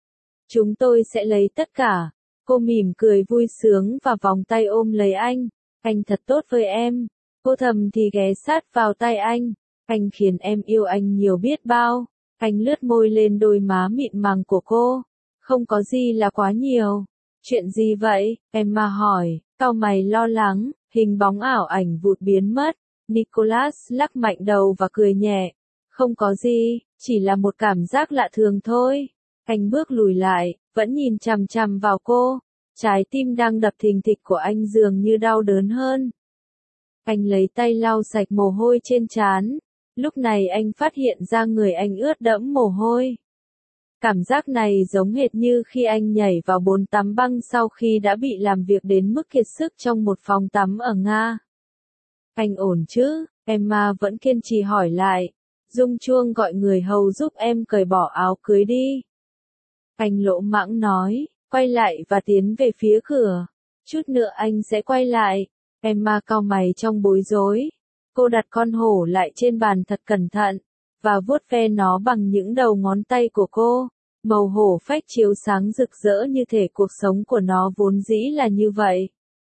S1: Chúng tôi sẽ lấy tất cả. Cô mỉm cười vui sướng và vòng tay ôm lấy anh. Anh thật tốt với em. Cô thầm thì ghé sát vào tay anh. Anh khiến em yêu anh nhiều biết bao. Anh lướt môi lên đôi má mịn màng của cô. Không có gì là quá nhiều. Chuyện gì vậy? Emma hỏi, cau mày lo lắng. Hình bóng ảo ảnh vụt biến mất. Nicholas lắc mạnh đầu và cười nhẹ. Không có gì, chỉ là một cảm giác lạ thường thôi. Anh bước lùi lại, vẫn nhìn chằm chằm vào cô. Trái tim đang đập thình thịch của anh dường như đau đớn hơn. Anh lấy tay lau sạch mồ hôi trên trán. Lúc này anh phát hiện ra người anh ướt đẫm mồ hôi. Cảm giác này giống hệt như khi anh nhảy vào bồn tắm băng sau khi đã bị làm việc đến mức kiệt sức trong một phòng tắm ở Nga. Anh ổn chứ? Emma vẫn kiên trì hỏi lại. Rung chuông gọi người hầu giúp em cởi bỏ áo cưới đi. Anh lỗ mãng nói, quay lại và tiến về phía cửa. Chút nữa anh sẽ quay lại. Emma cau mày trong bối rối. Cô đặt con hổ lại trên bàn thật cẩn thận, và vuốt ve nó bằng những đầu ngón tay của cô. Màu hổ phách chiếu sáng rực rỡ như thể cuộc sống của nó vốn dĩ là như vậy.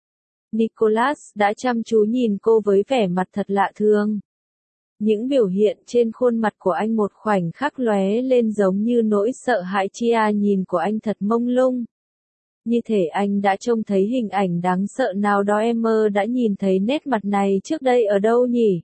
S1: Nicholas đã chăm chú nhìn cô với vẻ mặt thật lạ thường. Những biểu hiện trên khuôn mặt của anh một khoảnh khắc lóe lên giống như nỗi sợ hãi chia nhìn của anh thật mông lung. Như thể anh đã trông thấy hình ảnh đáng sợ nào đó em mơ đã nhìn thấy nét mặt này trước đây ở đâu nhỉ?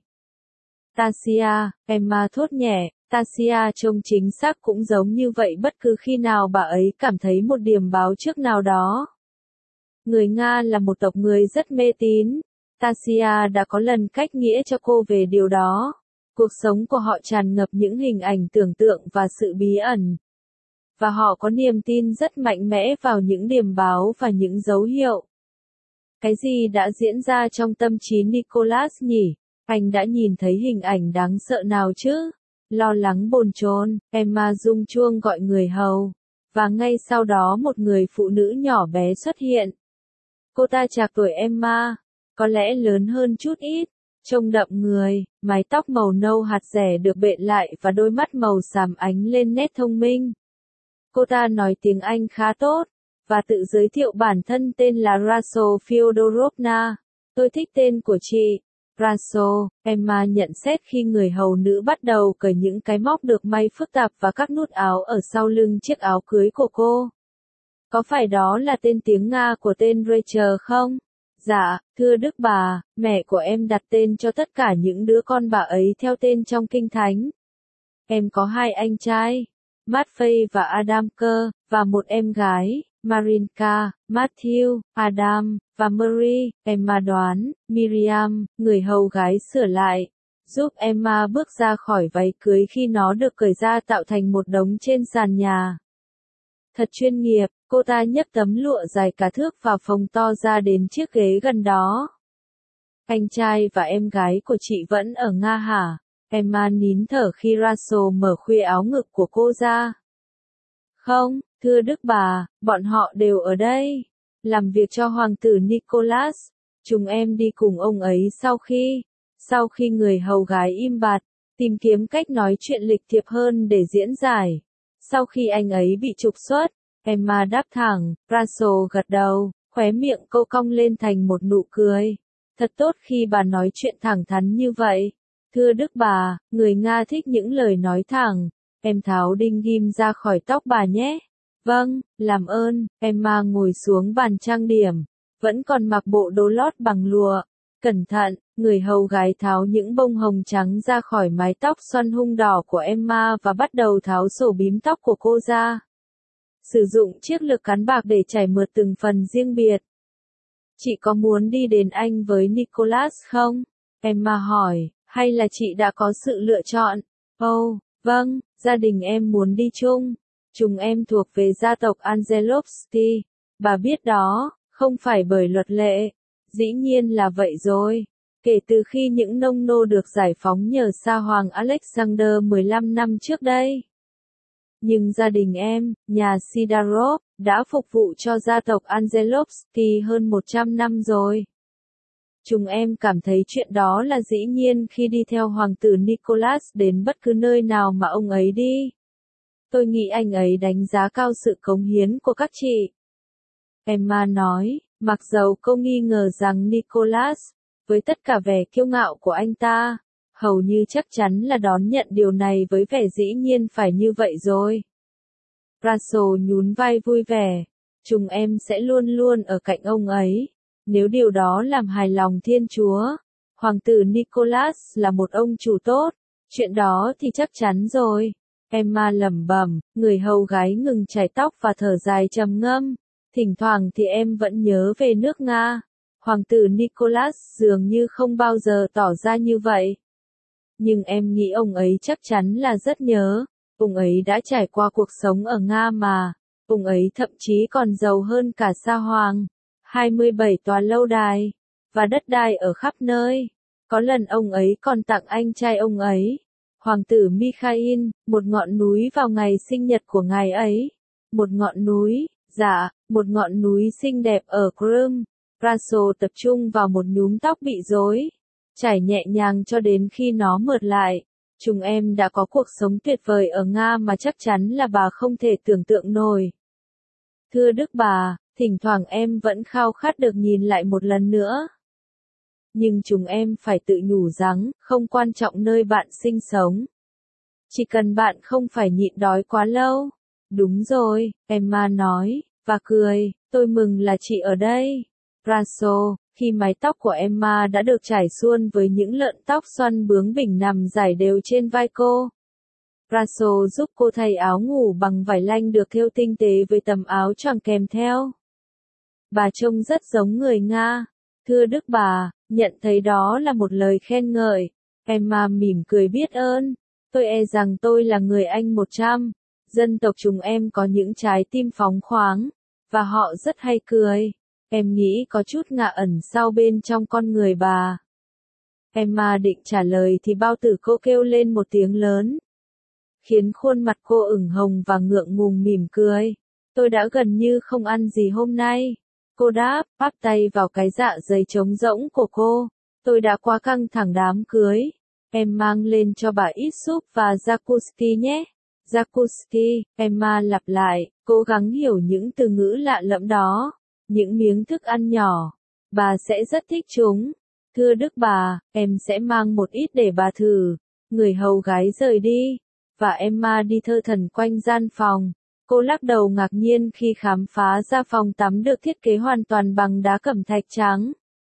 S1: Tasia, Emma thốt nhẹ, Tasia trông chính xác cũng giống như vậy bất cứ khi nào bà ấy cảm thấy một điểm báo trước nào đó. Người Nga là một tộc người rất mê tín. Tasia đã có lần cách nghĩa cho cô về điều đó. Cuộc sống của họ tràn ngập những hình ảnh tưởng tượng và sự bí ẩn. Và họ có niềm tin rất mạnh mẽ vào những điểm báo và những dấu hiệu. Cái gì đã diễn ra trong tâm trí Nicholas nhỉ? Anh đã nhìn thấy hình ảnh đáng sợ nào chứ? Lo lắng bồn chồn, Emma rung chuông gọi người hầu. Và ngay sau đó một người phụ nữ nhỏ bé xuất hiện. Cô ta trạc tuổi Emma, có lẽ lớn hơn chút ít, trông đậm người, mái tóc màu nâu hạt rẻ được bện lại và đôi mắt màu xám ánh lên nét thông minh. Cô ta nói tiếng Anh khá tốt, và tự giới thiệu bản thân tên là Rachel Fyodorovna. Tôi thích tên của chị. Rachel, Emma nhận xét khi người hầu nữ bắt đầu cởi những cái móc được may phức tạp và các nút áo ở sau lưng chiếc áo cưới của cô. Có phải đó là tên tiếng Nga của tên Rachel không? Dạ, thưa Đức bà, mẹ của em đặt tên cho tất cả những đứa con bà ấy theo tên trong Kinh Thánh. Em có 2 anh trai, Matvey và Adam Cơ, và một em gái, Marinka, Matthew, Adam, và Marie. Emma đoán, Miriam, người hầu gái sửa lại, giúp Emma bước ra khỏi váy cưới khi nó được cởi ra tạo thành một đống trên sàn nhà. Thật chuyên nghiệp, cô ta nhấc tấm lụa dài cả thước vào phòng to ra đến chiếc ghế gần đó. Anh trai và em gái của chị vẫn ở Nga hả? Emma nín thở khi Rachel mở khuy áo ngực của cô ra. Không, thưa Đức bà, bọn họ đều ở đây. Làm việc cho hoàng tử Nicholas. Chúng em đi cùng ông ấy sau khi người hầu gái im bặt, tìm kiếm cách nói chuyện lịch thiệp hơn để diễn giải. Sau khi anh ấy bị trục xuất, Emma đáp thẳng, Rachel gật đầu, Khóe miệng cô cong lên thành một nụ cười. Thật tốt khi bà nói chuyện thẳng thắn như vậy. Thưa Đức bà, người Nga thích những lời nói thẳng. Em tháo đinh ghim ra khỏi tóc bà nhé. Vâng, làm ơn. Emma ngồi xuống bàn trang điểm. Vẫn còn mặc bộ đồ lót bằng lụa. Cẩn thận, người hầu gái tháo những bông hồng trắng ra khỏi mái tóc xoăn hung đỏ của Emma và bắt đầu tháo sổ bím tóc của cô ra. Sử dụng chiếc lược cán bạc để chải mượt từng phần riêng biệt. Chị có muốn đi đến Anh với Nicholas không? Emma hỏi, hay là chị đã có sự lựa chọn? Oh, vâng, gia đình em muốn đi chung. Chúng em thuộc về gia tộc Angelovsky. Bà biết đó, không phải bởi luật lệ. Dĩ nhiên là vậy rồi. Kể từ khi những nông nô được giải phóng nhờ Sa Hoàng Alexander 15 năm trước đây. Nhưng gia đình em, nhà Sidarov, đã phục vụ cho gia tộc Angelovsky hơn 100 năm rồi. Chúng em cảm thấy chuyện đó là dĩ nhiên khi đi theo hoàng tử Nicholas đến bất cứ nơi nào mà ông ấy đi. Tôi nghĩ anh ấy đánh giá cao sự cống hiến của các chị. Emma nói, mặc dầu cô nghi ngờ rằng Nicholas, với tất cả vẻ kiêu ngạo của anh ta, hầu như chắc chắn là đón nhận điều này với vẻ dĩ nhiên phải như vậy rồi. Russell nhún vai vui vẻ. Chúng em sẽ luôn luôn ở cạnh ông ấy. Nếu điều đó làm hài lòng Thiên Chúa. Hoàng tử Nicholas là một ông chủ tốt. Chuyện đó thì chắc chắn rồi. Emma lẩm bẩm, người hầu gái ngừng chải tóc và thở dài trầm ngâm. Thỉnh thoảng thì em vẫn nhớ về nước Nga. Hoàng tử Nicholas dường như không bao giờ tỏ ra như vậy. Nhưng em nghĩ ông ấy chắc chắn là rất nhớ. Ông ấy đã trải qua cuộc sống ở Nga mà. Ông ấy thậm chí còn giàu hơn cả Sa Hoàng. 27 tòa lâu đài. Và đất đai ở khắp nơi. Có lần ông ấy còn tặng anh trai ông ấy, Hoàng tử Mikhail, một ngọn núi vào ngày sinh nhật của ngài ấy. Một ngọn núi, dạ, một ngọn núi xinh đẹp ở Crimea. Russell tập trung vào một nhúm tóc bị rối. Chải nhẹ nhàng cho đến khi nó mượt lại. Chúng em đã có cuộc sống tuyệt vời ở Nga mà chắc chắn là bà không thể tưởng tượng nổi. Thưa Đức bà, thỉnh thoảng em vẫn khao khát được nhìn lại một lần nữa. Nhưng chúng em phải tự nhủ rằng, không quan trọng nơi bạn sinh sống. Chỉ cần bạn không phải nhịn đói quá lâu. Đúng rồi, Emma nói, và cười, tôi mừng là chị ở đây. Russell, khi mái tóc của Emma đã được trải suôn với những lợn tóc xoăn bướng bỉnh nằm rải đều trên vai cô. Russell giúp cô thay áo ngủ bằng vải lanh được thêu tinh tế với tấm áo choàng kèm theo. Bà trông rất giống người Nga. Thưa Đức bà, nhận thấy đó là một lời khen ngợi. Emma mỉm cười biết ơn. Tôi e rằng tôi là người Anh 100. Dân tộc chúng em có những trái tim phóng khoáng. Và họ rất hay cười. Em nghĩ có chút ngạ ẩn sau bên trong con người bà. Emma định trả lời thì bao tử cô kêu lên một tiếng lớn. Khiến khuôn mặt cô ửng hồng và ngượng ngùng mỉm cười. Tôi đã gần như không ăn gì hôm nay. Cô đáp, bắt tay vào cái dạ dày trống rỗng của cô. Tôi đã quá căng thẳng đám cưới. Em mang lên cho bà ít súp và jacuzzi nhé. Jacuzzi, Emma lặp lại, cố gắng hiểu những từ ngữ lạ lẫm đó. Những miếng thức ăn nhỏ. Bà sẽ rất thích chúng. Thưa Đức bà, em sẽ mang một ít để bà thử. Người hầu gái rời đi. Và Emma đi thơ thẩn quanh gian phòng. Cô lắc đầu ngạc nhiên khi khám phá ra phòng tắm được thiết kế hoàn toàn bằng đá cẩm thạch trắng.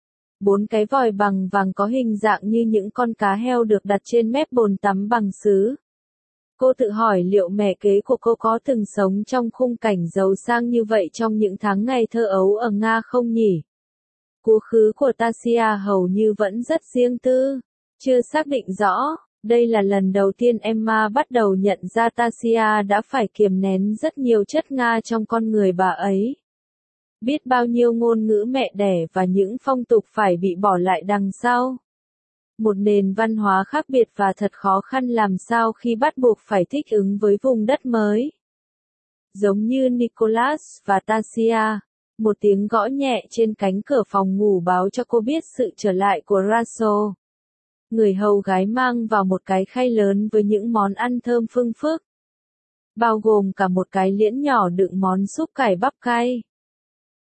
S1: 4 cái vòi bằng vàng có hình dạng như những con cá heo được đặt trên mép bồn tắm bằng sứ. Cô tự hỏi liệu mẹ kế của cô có từng sống trong khung cảnh giàu sang như vậy trong những tháng ngày thơ ấu ở Nga không nhỉ? Quá khứ của Tasia hầu như vẫn rất riêng tư. Chưa xác định rõ. Đây là lần đầu tiên Emma bắt đầu nhận ra Tasia đã phải kiềm nén rất nhiều chất Nga trong con người bà ấy. Biết bao nhiêu ngôn ngữ mẹ đẻ và những phong tục phải bị bỏ lại đằng sau. Một nền văn hóa khác biệt và thật khó khăn làm sao khi bắt buộc phải thích ứng với vùng đất mới. Giống như Nicholas và Tasia, một tiếng gõ nhẹ trên cánh cửa phòng ngủ báo cho cô biết sự trở lại của Russell. Người hầu gái mang vào một cái khay lớn với những món ăn thơm phưng phức. Bao gồm cả một cái liễn nhỏ đựng món súp cải bắp cay.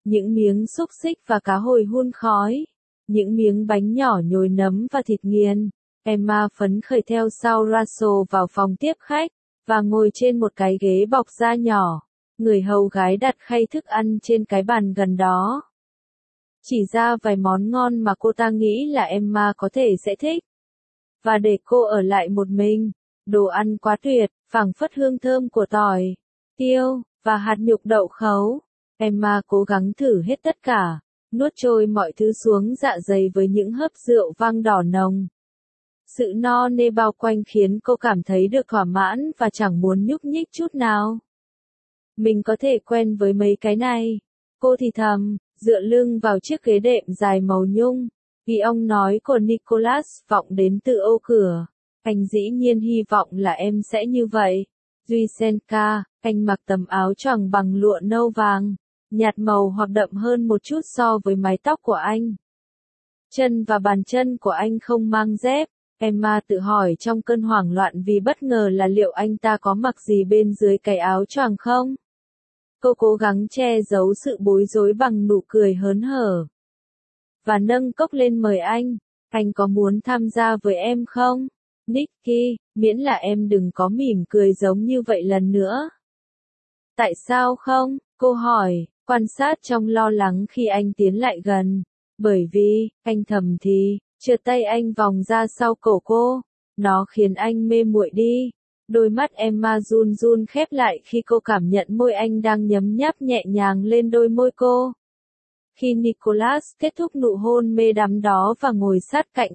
S1: những miếng xúc xích và cá hồi hun khói, những miếng bánh nhỏ nhồi nấm và thịt nghiền. Emma phấn khởi theo sau Russell vào phòng tiếp khách, và ngồi trên một cái ghế bọc da nhỏ. Người hầu gái đặt khay thức ăn trên cái bàn gần đó. Chỉ ra vài món ngon mà cô ta nghĩ là Emma có thể sẽ thích. Và để cô ở lại một mình. Đồ ăn quá tuyệt, phảng phất hương thơm của tỏi, tiêu, và hạt nhục đậu khấu. Emma cố gắng thử hết tất cả, nuốt trôi mọi thứ xuống dạ dày với những hớp rượu vang đỏ nồng. Sự no nê bao quanh khiến cô cảm thấy được thỏa mãn và chẳng muốn nhúc nhích chút nào. Mình có thể quen với mấy cái này. Cô thì thầm, dựa lưng vào chiếc ghế đệm dài màu nhung. Giọng nói của Nicholas vọng đến từ ô cửa. Anh dĩ nhiên hy vọng là em sẽ như vậy. Duisenka, anh mặc tấm áo choàng bằng lụa nâu vàng, nhạt màu hoặc đậm hơn một chút so với mái tóc của anh. Chân và bàn chân của anh không mang dép. Emma tự hỏi trong cơn hoảng loạn vì bất ngờ là liệu anh ta có mặc gì bên dưới cái áo choàng không? Cô cố gắng che giấu sự bối rối bằng nụ cười hớn hở. Và nâng cốc lên mời anh có muốn tham gia với em không? Nicky, miễn là em đừng có mỉm cười giống như vậy lần nữa. Tại sao không? Cô hỏi, quan sát trong lo lắng khi anh tiến lại gần. Bởi vì, anh thầm thì, trượt tay anh vòng ra sau cổ cô. Nó khiến anh mê muội đi. Đôi mắt Emma run run khép lại khi cô cảm nhận môi anh đang nhấm nháp nhẹ nhàng lên đôi môi cô. Khi Nicholas kết thúc nụ hôn mê đắm đó và ngồi sát cạnh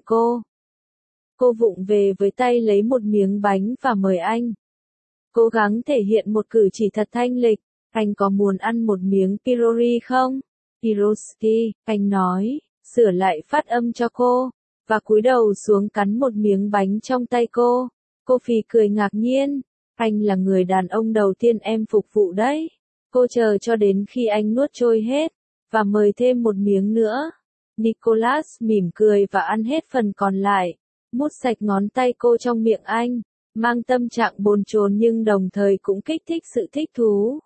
S1: cô vụng về với tay lấy một miếng bánh và mời anh. Cố gắng thể hiện một cử chỉ thật thanh lịch. Anh có muốn ăn một miếng pirori không? Piroski, anh nói, sửa lại phát âm cho cô, và cúi đầu xuống cắn một miếng bánh trong tay cô. Cô phì cười ngạc nhiên. Anh là người đàn ông đầu tiên em phục vụ đấy. Cô chờ cho đến khi anh nuốt trôi hết, và mời thêm một miếng nữa. Nicholas mỉm cười và ăn hết phần còn lại, mút sạch ngón tay cô trong miệng anh, mang tâm trạng bồn chồn nhưng đồng thời cũng kích thích sự thích thú.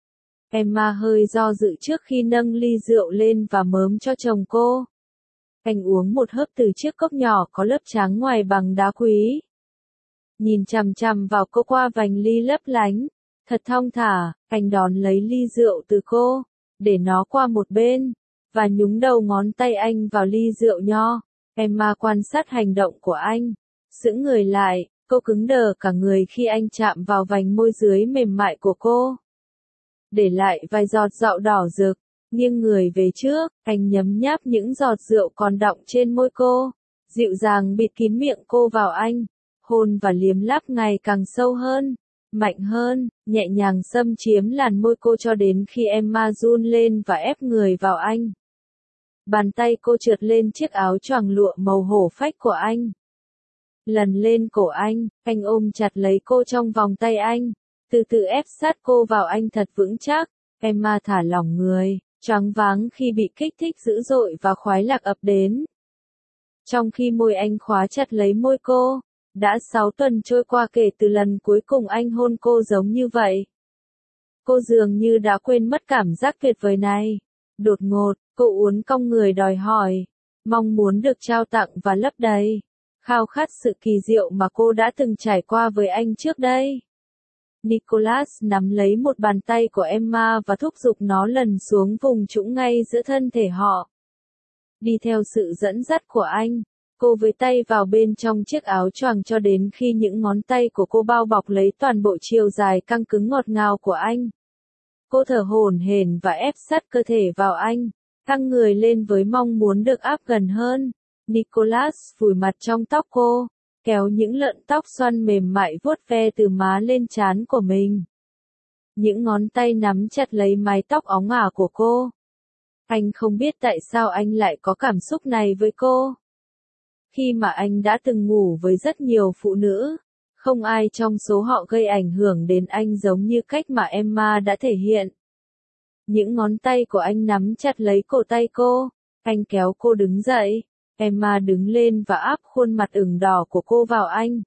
S1: Emma hơi do dự trước khi nâng ly rượu lên và mớm cho chồng cô. Anh uống một hớp từ chiếc cốc nhỏ có lớp trắng ngoài bằng đá quý. Nhìn chằm chằm vào cô qua vành ly lấp lánh. Thật thong thả, anh đón lấy ly rượu từ cô, để nó qua một bên, và nhúng đầu ngón tay anh vào ly rượu nho. Emma quan sát hành động của anh. Sững người lại, cô cứng đờ cả người khi anh chạm vào vành môi dưới mềm mại của cô. Để lại vài giọt rượu đỏ rực, nghiêng người về trước, anh nhấm nháp những giọt rượu còn đọng trên môi cô. Dịu dàng bịt kín miệng cô vào anh. Hôn và liếm láp ngày càng sâu hơn, mạnh hơn, nhẹ nhàng xâm chiếm làn môi cô cho đến khi Emma run lên và ép người vào anh. Bàn tay cô trượt lên chiếc áo choàng lụa màu hổ phách của anh. Lần lên cổ anh ôm chặt lấy cô trong vòng tay anh, từ từ ép sát cô vào anh thật vững chắc. Emma thả lỏng người, choáng váng khi bị kích thích dữ dội và khoái lạc ập đến. Trong khi môi anh khóa chặt lấy môi cô, đã 6 tuần trôi qua kể từ lần cuối cùng anh hôn cô giống như vậy. Cô dường như đã quên mất cảm giác tuyệt vời này. Đột ngột, cô uốn cong người đòi hỏi, mong muốn được trao tặng và lấp đầy, khao khát sự kỳ diệu mà cô đã từng trải qua với anh trước đây. Nicholas nắm lấy một bàn tay của Emma và thúc giục nó lần xuống vùng trũng ngay giữa thân thể họ. Đi theo sự dẫn dắt của anh, cô với tay vào bên trong chiếc áo choàng cho đến khi những ngón tay của cô bao bọc lấy toàn bộ chiều dài căng cứng ngọt ngào của anh. Cô thở hổn hển và ép sát cơ thể vào anh, căng người lên với mong muốn được áp gần hơn. Nicholas vùi mặt trong tóc cô, kéo những lọn tóc xoăn mềm mại vuốt ve từ má lên trán của mình. Những ngón tay nắm chặt lấy mái tóc óng ả của cô. Anh không biết tại sao anh lại có cảm xúc này với cô. Khi mà anh đã từng ngủ với rất nhiều phụ nữ, không ai trong số họ gây ảnh hưởng đến anh giống như cách mà Emma đã thể hiện. Những ngón tay của anh nắm chặt lấy cổ tay cô, anh kéo cô đứng dậy. Emma đứng lên và áp khuôn mặt ửng đỏ của cô vào anh.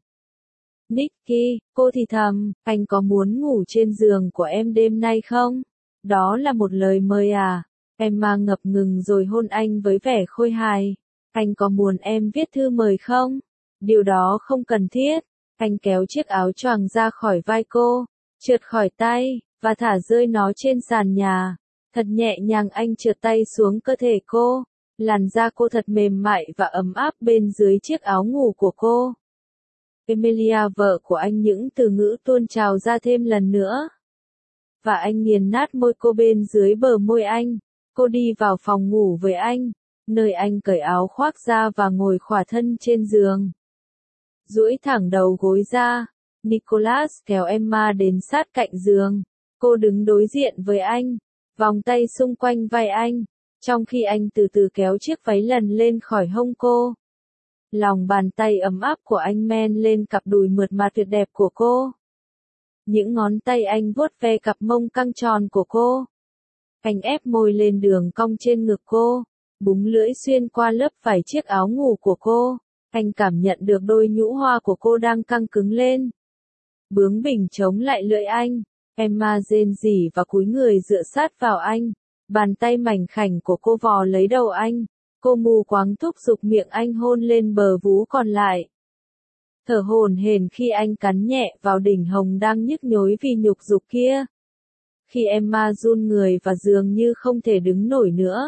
S1: Nicky, cô thì thầm, anh có muốn ngủ trên giường của em đêm nay không? Đó là một lời mời à? Emma ngập ngừng rồi hôn anh với vẻ khôi hài. Anh có muốn em viết thư mời không? Điều đó không cần thiết. Anh kéo chiếc áo choàng ra khỏi vai cô, trượt khỏi tay, và thả rơi nó trên sàn nhà. Thật nhẹ nhàng anh trượt tay xuống cơ thể cô. Làn da cô thật mềm mại và ấm áp bên dưới chiếc áo ngủ của cô. Emilia, vợ của anh, những từ ngữ tuôn trào ra thêm lần nữa. Và anh nghiền nát môi cô bên dưới bờ môi anh. Cô đi vào phòng ngủ với anh, nơi anh cởi áo khoác ra và ngồi khỏa thân trên giường. Duỗi thẳng đầu gối ra, Nicholas kéo Emma đến sát cạnh giường. Cô đứng đối diện với anh, vòng tay xung quanh vai anh, trong khi anh từ từ kéo chiếc váy lần lên khỏi hông cô. Lòng bàn tay ấm áp của anh men lên cặp đùi mượt mà tuyệt đẹp của cô. Những ngón tay anh vuốt ve cặp mông căng tròn của cô. Anh ép môi lên đường cong trên ngực cô, búng lưỡi xuyên qua lớp vải chiếc áo ngủ của cô. Anh cảm nhận được đôi nhũ hoa của cô đang căng cứng lên. Bướng bỉnh chống lại lưỡi anh, Emma rên rỉ và cúi người dựa sát vào anh. Bàn tay mảnh khảnh của cô vò lấy đầu anh. Cô mù quáng thúc giục miệng anh hôn lên bờ vú còn lại. Thở hổn hển khi anh cắn nhẹ vào đỉnh hồng đang nhức nhối vì nhục dục kia. Khi Emma run người và dường như không thể đứng nổi nữa.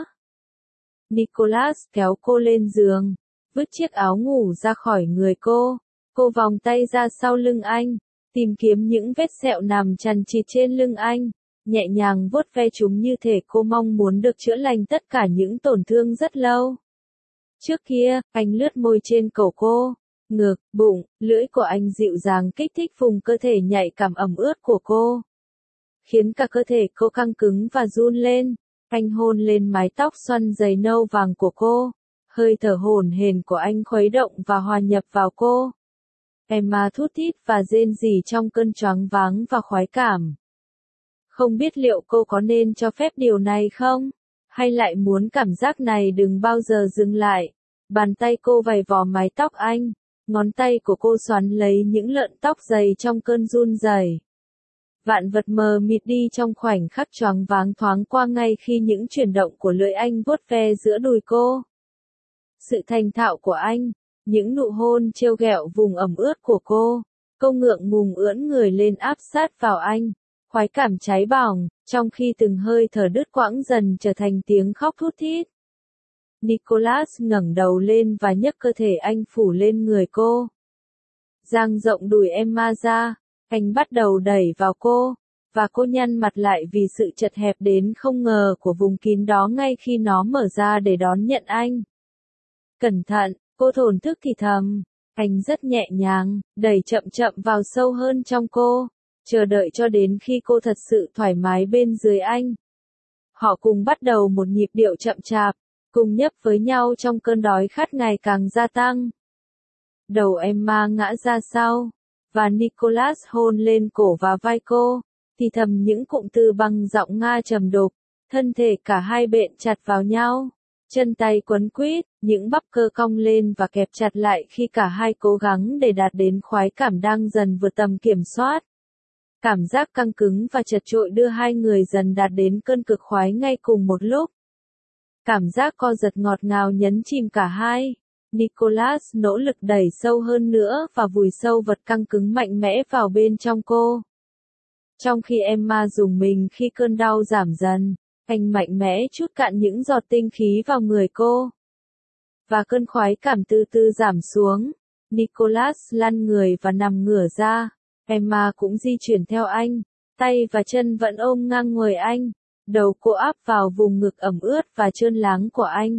S1: Nicholas kéo cô lên giường, vứt chiếc áo ngủ ra khỏi người cô. Cô vòng tay ra sau lưng anh, tìm kiếm những vết sẹo nằm chằn chịt trên lưng anh, nhẹ nhàng vuốt ve chúng như thể cô mong muốn được chữa lành tất cả những tổn thương rất lâu. Trước kia, anh lướt môi trên cổ cô, ngực, bụng, lưỡi của anh dịu dàng kích thích vùng cơ thể nhạy cảm ẩm ướt của cô, khiến cả cơ thể cô căng cứng và run lên. Anh hôn lên mái tóc xoăn dày nâu vàng của cô, hơi thở hổn hển của anh khuấy động và hòa nhập vào cô. Emma thút thít và rên rỉ trong cơn choáng váng và khoái cảm. Không biết liệu cô có nên cho phép điều này không? Hay lại muốn cảm giác này đừng bao giờ dừng lại? Bàn tay cô vầy vò mái tóc anh, ngón tay của cô xoắn lấy những lợn tóc dày trong cơn run rẩy. Vạn vật mờ mịt đi trong khoảnh khắc choáng váng thoáng qua ngay khi những chuyển động của lưỡi anh vuốt ve giữa đùi cô. Sự thành thạo của anh, những nụ hôn trêu ghẹo vùng ẩm ướt của cô ngượng ngùng ưỡn người lên áp sát vào anh, khoái cảm cháy bỏng, trong khi từng hơi thở đứt quãng dần trở thành tiếng khóc thút thít. Nicholas ngẩng đầu lên và nhấc cơ thể anh phủ lên người cô. Dang rộng đùi Emma ra, anh bắt đầu đẩy vào cô, và cô nhăn mặt lại vì sự chật hẹp đến không ngờ của vùng kín đó ngay khi nó mở ra để đón nhận anh. Cẩn thận, cô thổn thức thì thầm. Anh rất nhẹ nhàng, đẩy chậm chậm vào sâu hơn trong cô, chờ đợi cho đến khi cô thật sự thoải mái bên dưới anh. Họ cùng bắt đầu một nhịp điệu chậm chạp, cùng nhấp với nhau trong cơn đói khát ngày càng gia tăng. Đầu Emma ngã ra sau, và Nicholas hôn lên cổ và vai cô, thì thầm những cụm từ bằng giọng Nga trầm đục, thân thể cả hai bện chặt vào nhau. Chân tay quấn quýt, những bắp cơ cong lên và kẹp chặt lại khi cả hai cố gắng để đạt đến khoái cảm đang dần vượt tầm kiểm soát. Cảm giác căng cứng và chật chội đưa hai người dần đạt đến cơn cực khoái ngay cùng một lúc. Cảm giác co giật ngọt ngào nhấn chìm cả hai. Nicholas nỗ lực đẩy sâu hơn nữa và vùi sâu vật căng cứng mạnh mẽ vào bên trong cô. Trong khi Emma rùng mình khi cơn đau giảm dần, anh mạnh mẽ trút cạn những giọt tinh khí vào người cô. Và cơn khoái cảm từ từ giảm xuống. Nicholas lăn người và nằm ngửa ra. Emma cũng di chuyển theo anh. Tay và chân vẫn ôm ngang người anh. Đầu cô áp vào vùng ngực ẩm ướt và trơn láng của anh.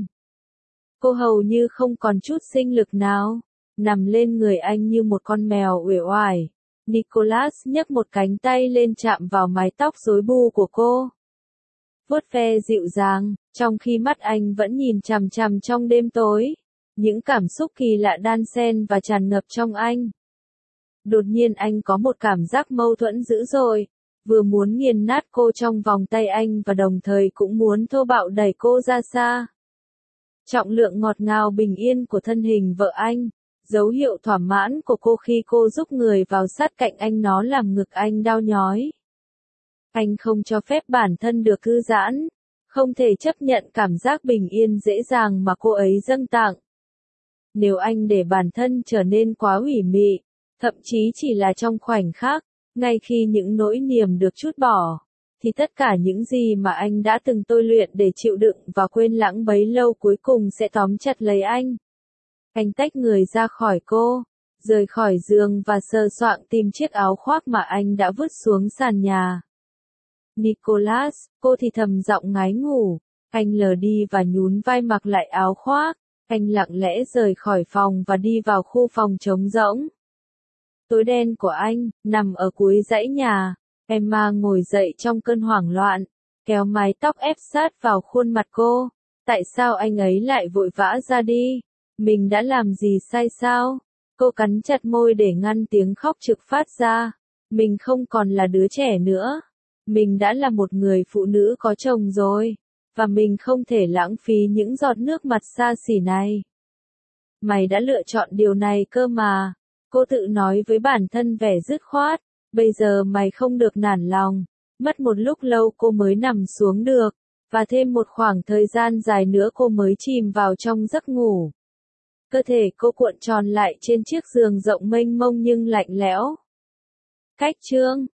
S1: Cô hầu như không còn chút sinh lực nào. Nằm lên người anh như một con mèo uể oải. Nicholas nhấc một cánh tay lên chạm vào mái tóc rối bù của cô. Vuốt ve dịu dàng, trong khi mắt anh vẫn nhìn chằm chằm trong đêm tối. Những cảm xúc kỳ lạ đan xen và tràn ngập trong anh. Đột nhiên anh có một cảm giác mâu thuẫn dữ dội, vừa muốn nghiền nát cô trong vòng tay anh và đồng thời cũng muốn thô bạo đẩy cô ra xa. Trọng lượng ngọt ngào bình yên của thân hình vợ anh, dấu hiệu thỏa mãn của cô khi cô giúp người vào sát cạnh anh, nó làm ngực anh đau nhói. Anh không cho phép bản thân được thư giãn, không thể chấp nhận cảm giác bình yên dễ dàng mà cô ấy dâng tặng. Nếu anh để bản thân trở nên quá ủy mị, thậm chí chỉ là trong khoảnh khắc, ngay khi những nỗi niềm được trút bỏ, thì tất cả những gì mà anh đã từng tôi luyện để chịu đựng và quên lãng bấy lâu cuối cùng sẽ tóm chặt lấy anh. Anh tách người ra khỏi cô, rời khỏi giường và sờ soạng tìm chiếc áo khoác mà anh đã vứt xuống sàn nhà. Nicholas, cô thì thầm giọng ngái ngủ. Anh lờ đi và nhún vai mặc lại áo khoác. Anh lặng lẽ rời khỏi phòng và đi vào khu phòng trống rỗng. Tối đen của anh, nằm ở cuối dãy nhà. Emma ngồi dậy trong cơn hoảng loạn, kéo mái tóc ép sát vào khuôn mặt cô. Tại sao anh ấy lại vội vã ra đi? Mình đã làm gì sai sao? Cô cắn chặt môi để ngăn tiếng khóc trực phát ra. Mình không còn là đứa trẻ nữa. Mình đã là một người phụ nữ có chồng rồi. Và mình không thể lãng phí những giọt nước mắt xa xỉ này. Mày đã lựa chọn điều này cơ mà. Cô tự nói với bản thân vẻ dứt khoát. Bây giờ mày không được nản lòng. Mất một lúc lâu cô mới nằm xuống được. Và thêm một khoảng thời gian dài nữa cô mới chìm vào trong giấc ngủ. Cơ thể cô cuộn tròn lại trên chiếc giường rộng mênh mông nhưng lạnh lẽo. Cách chương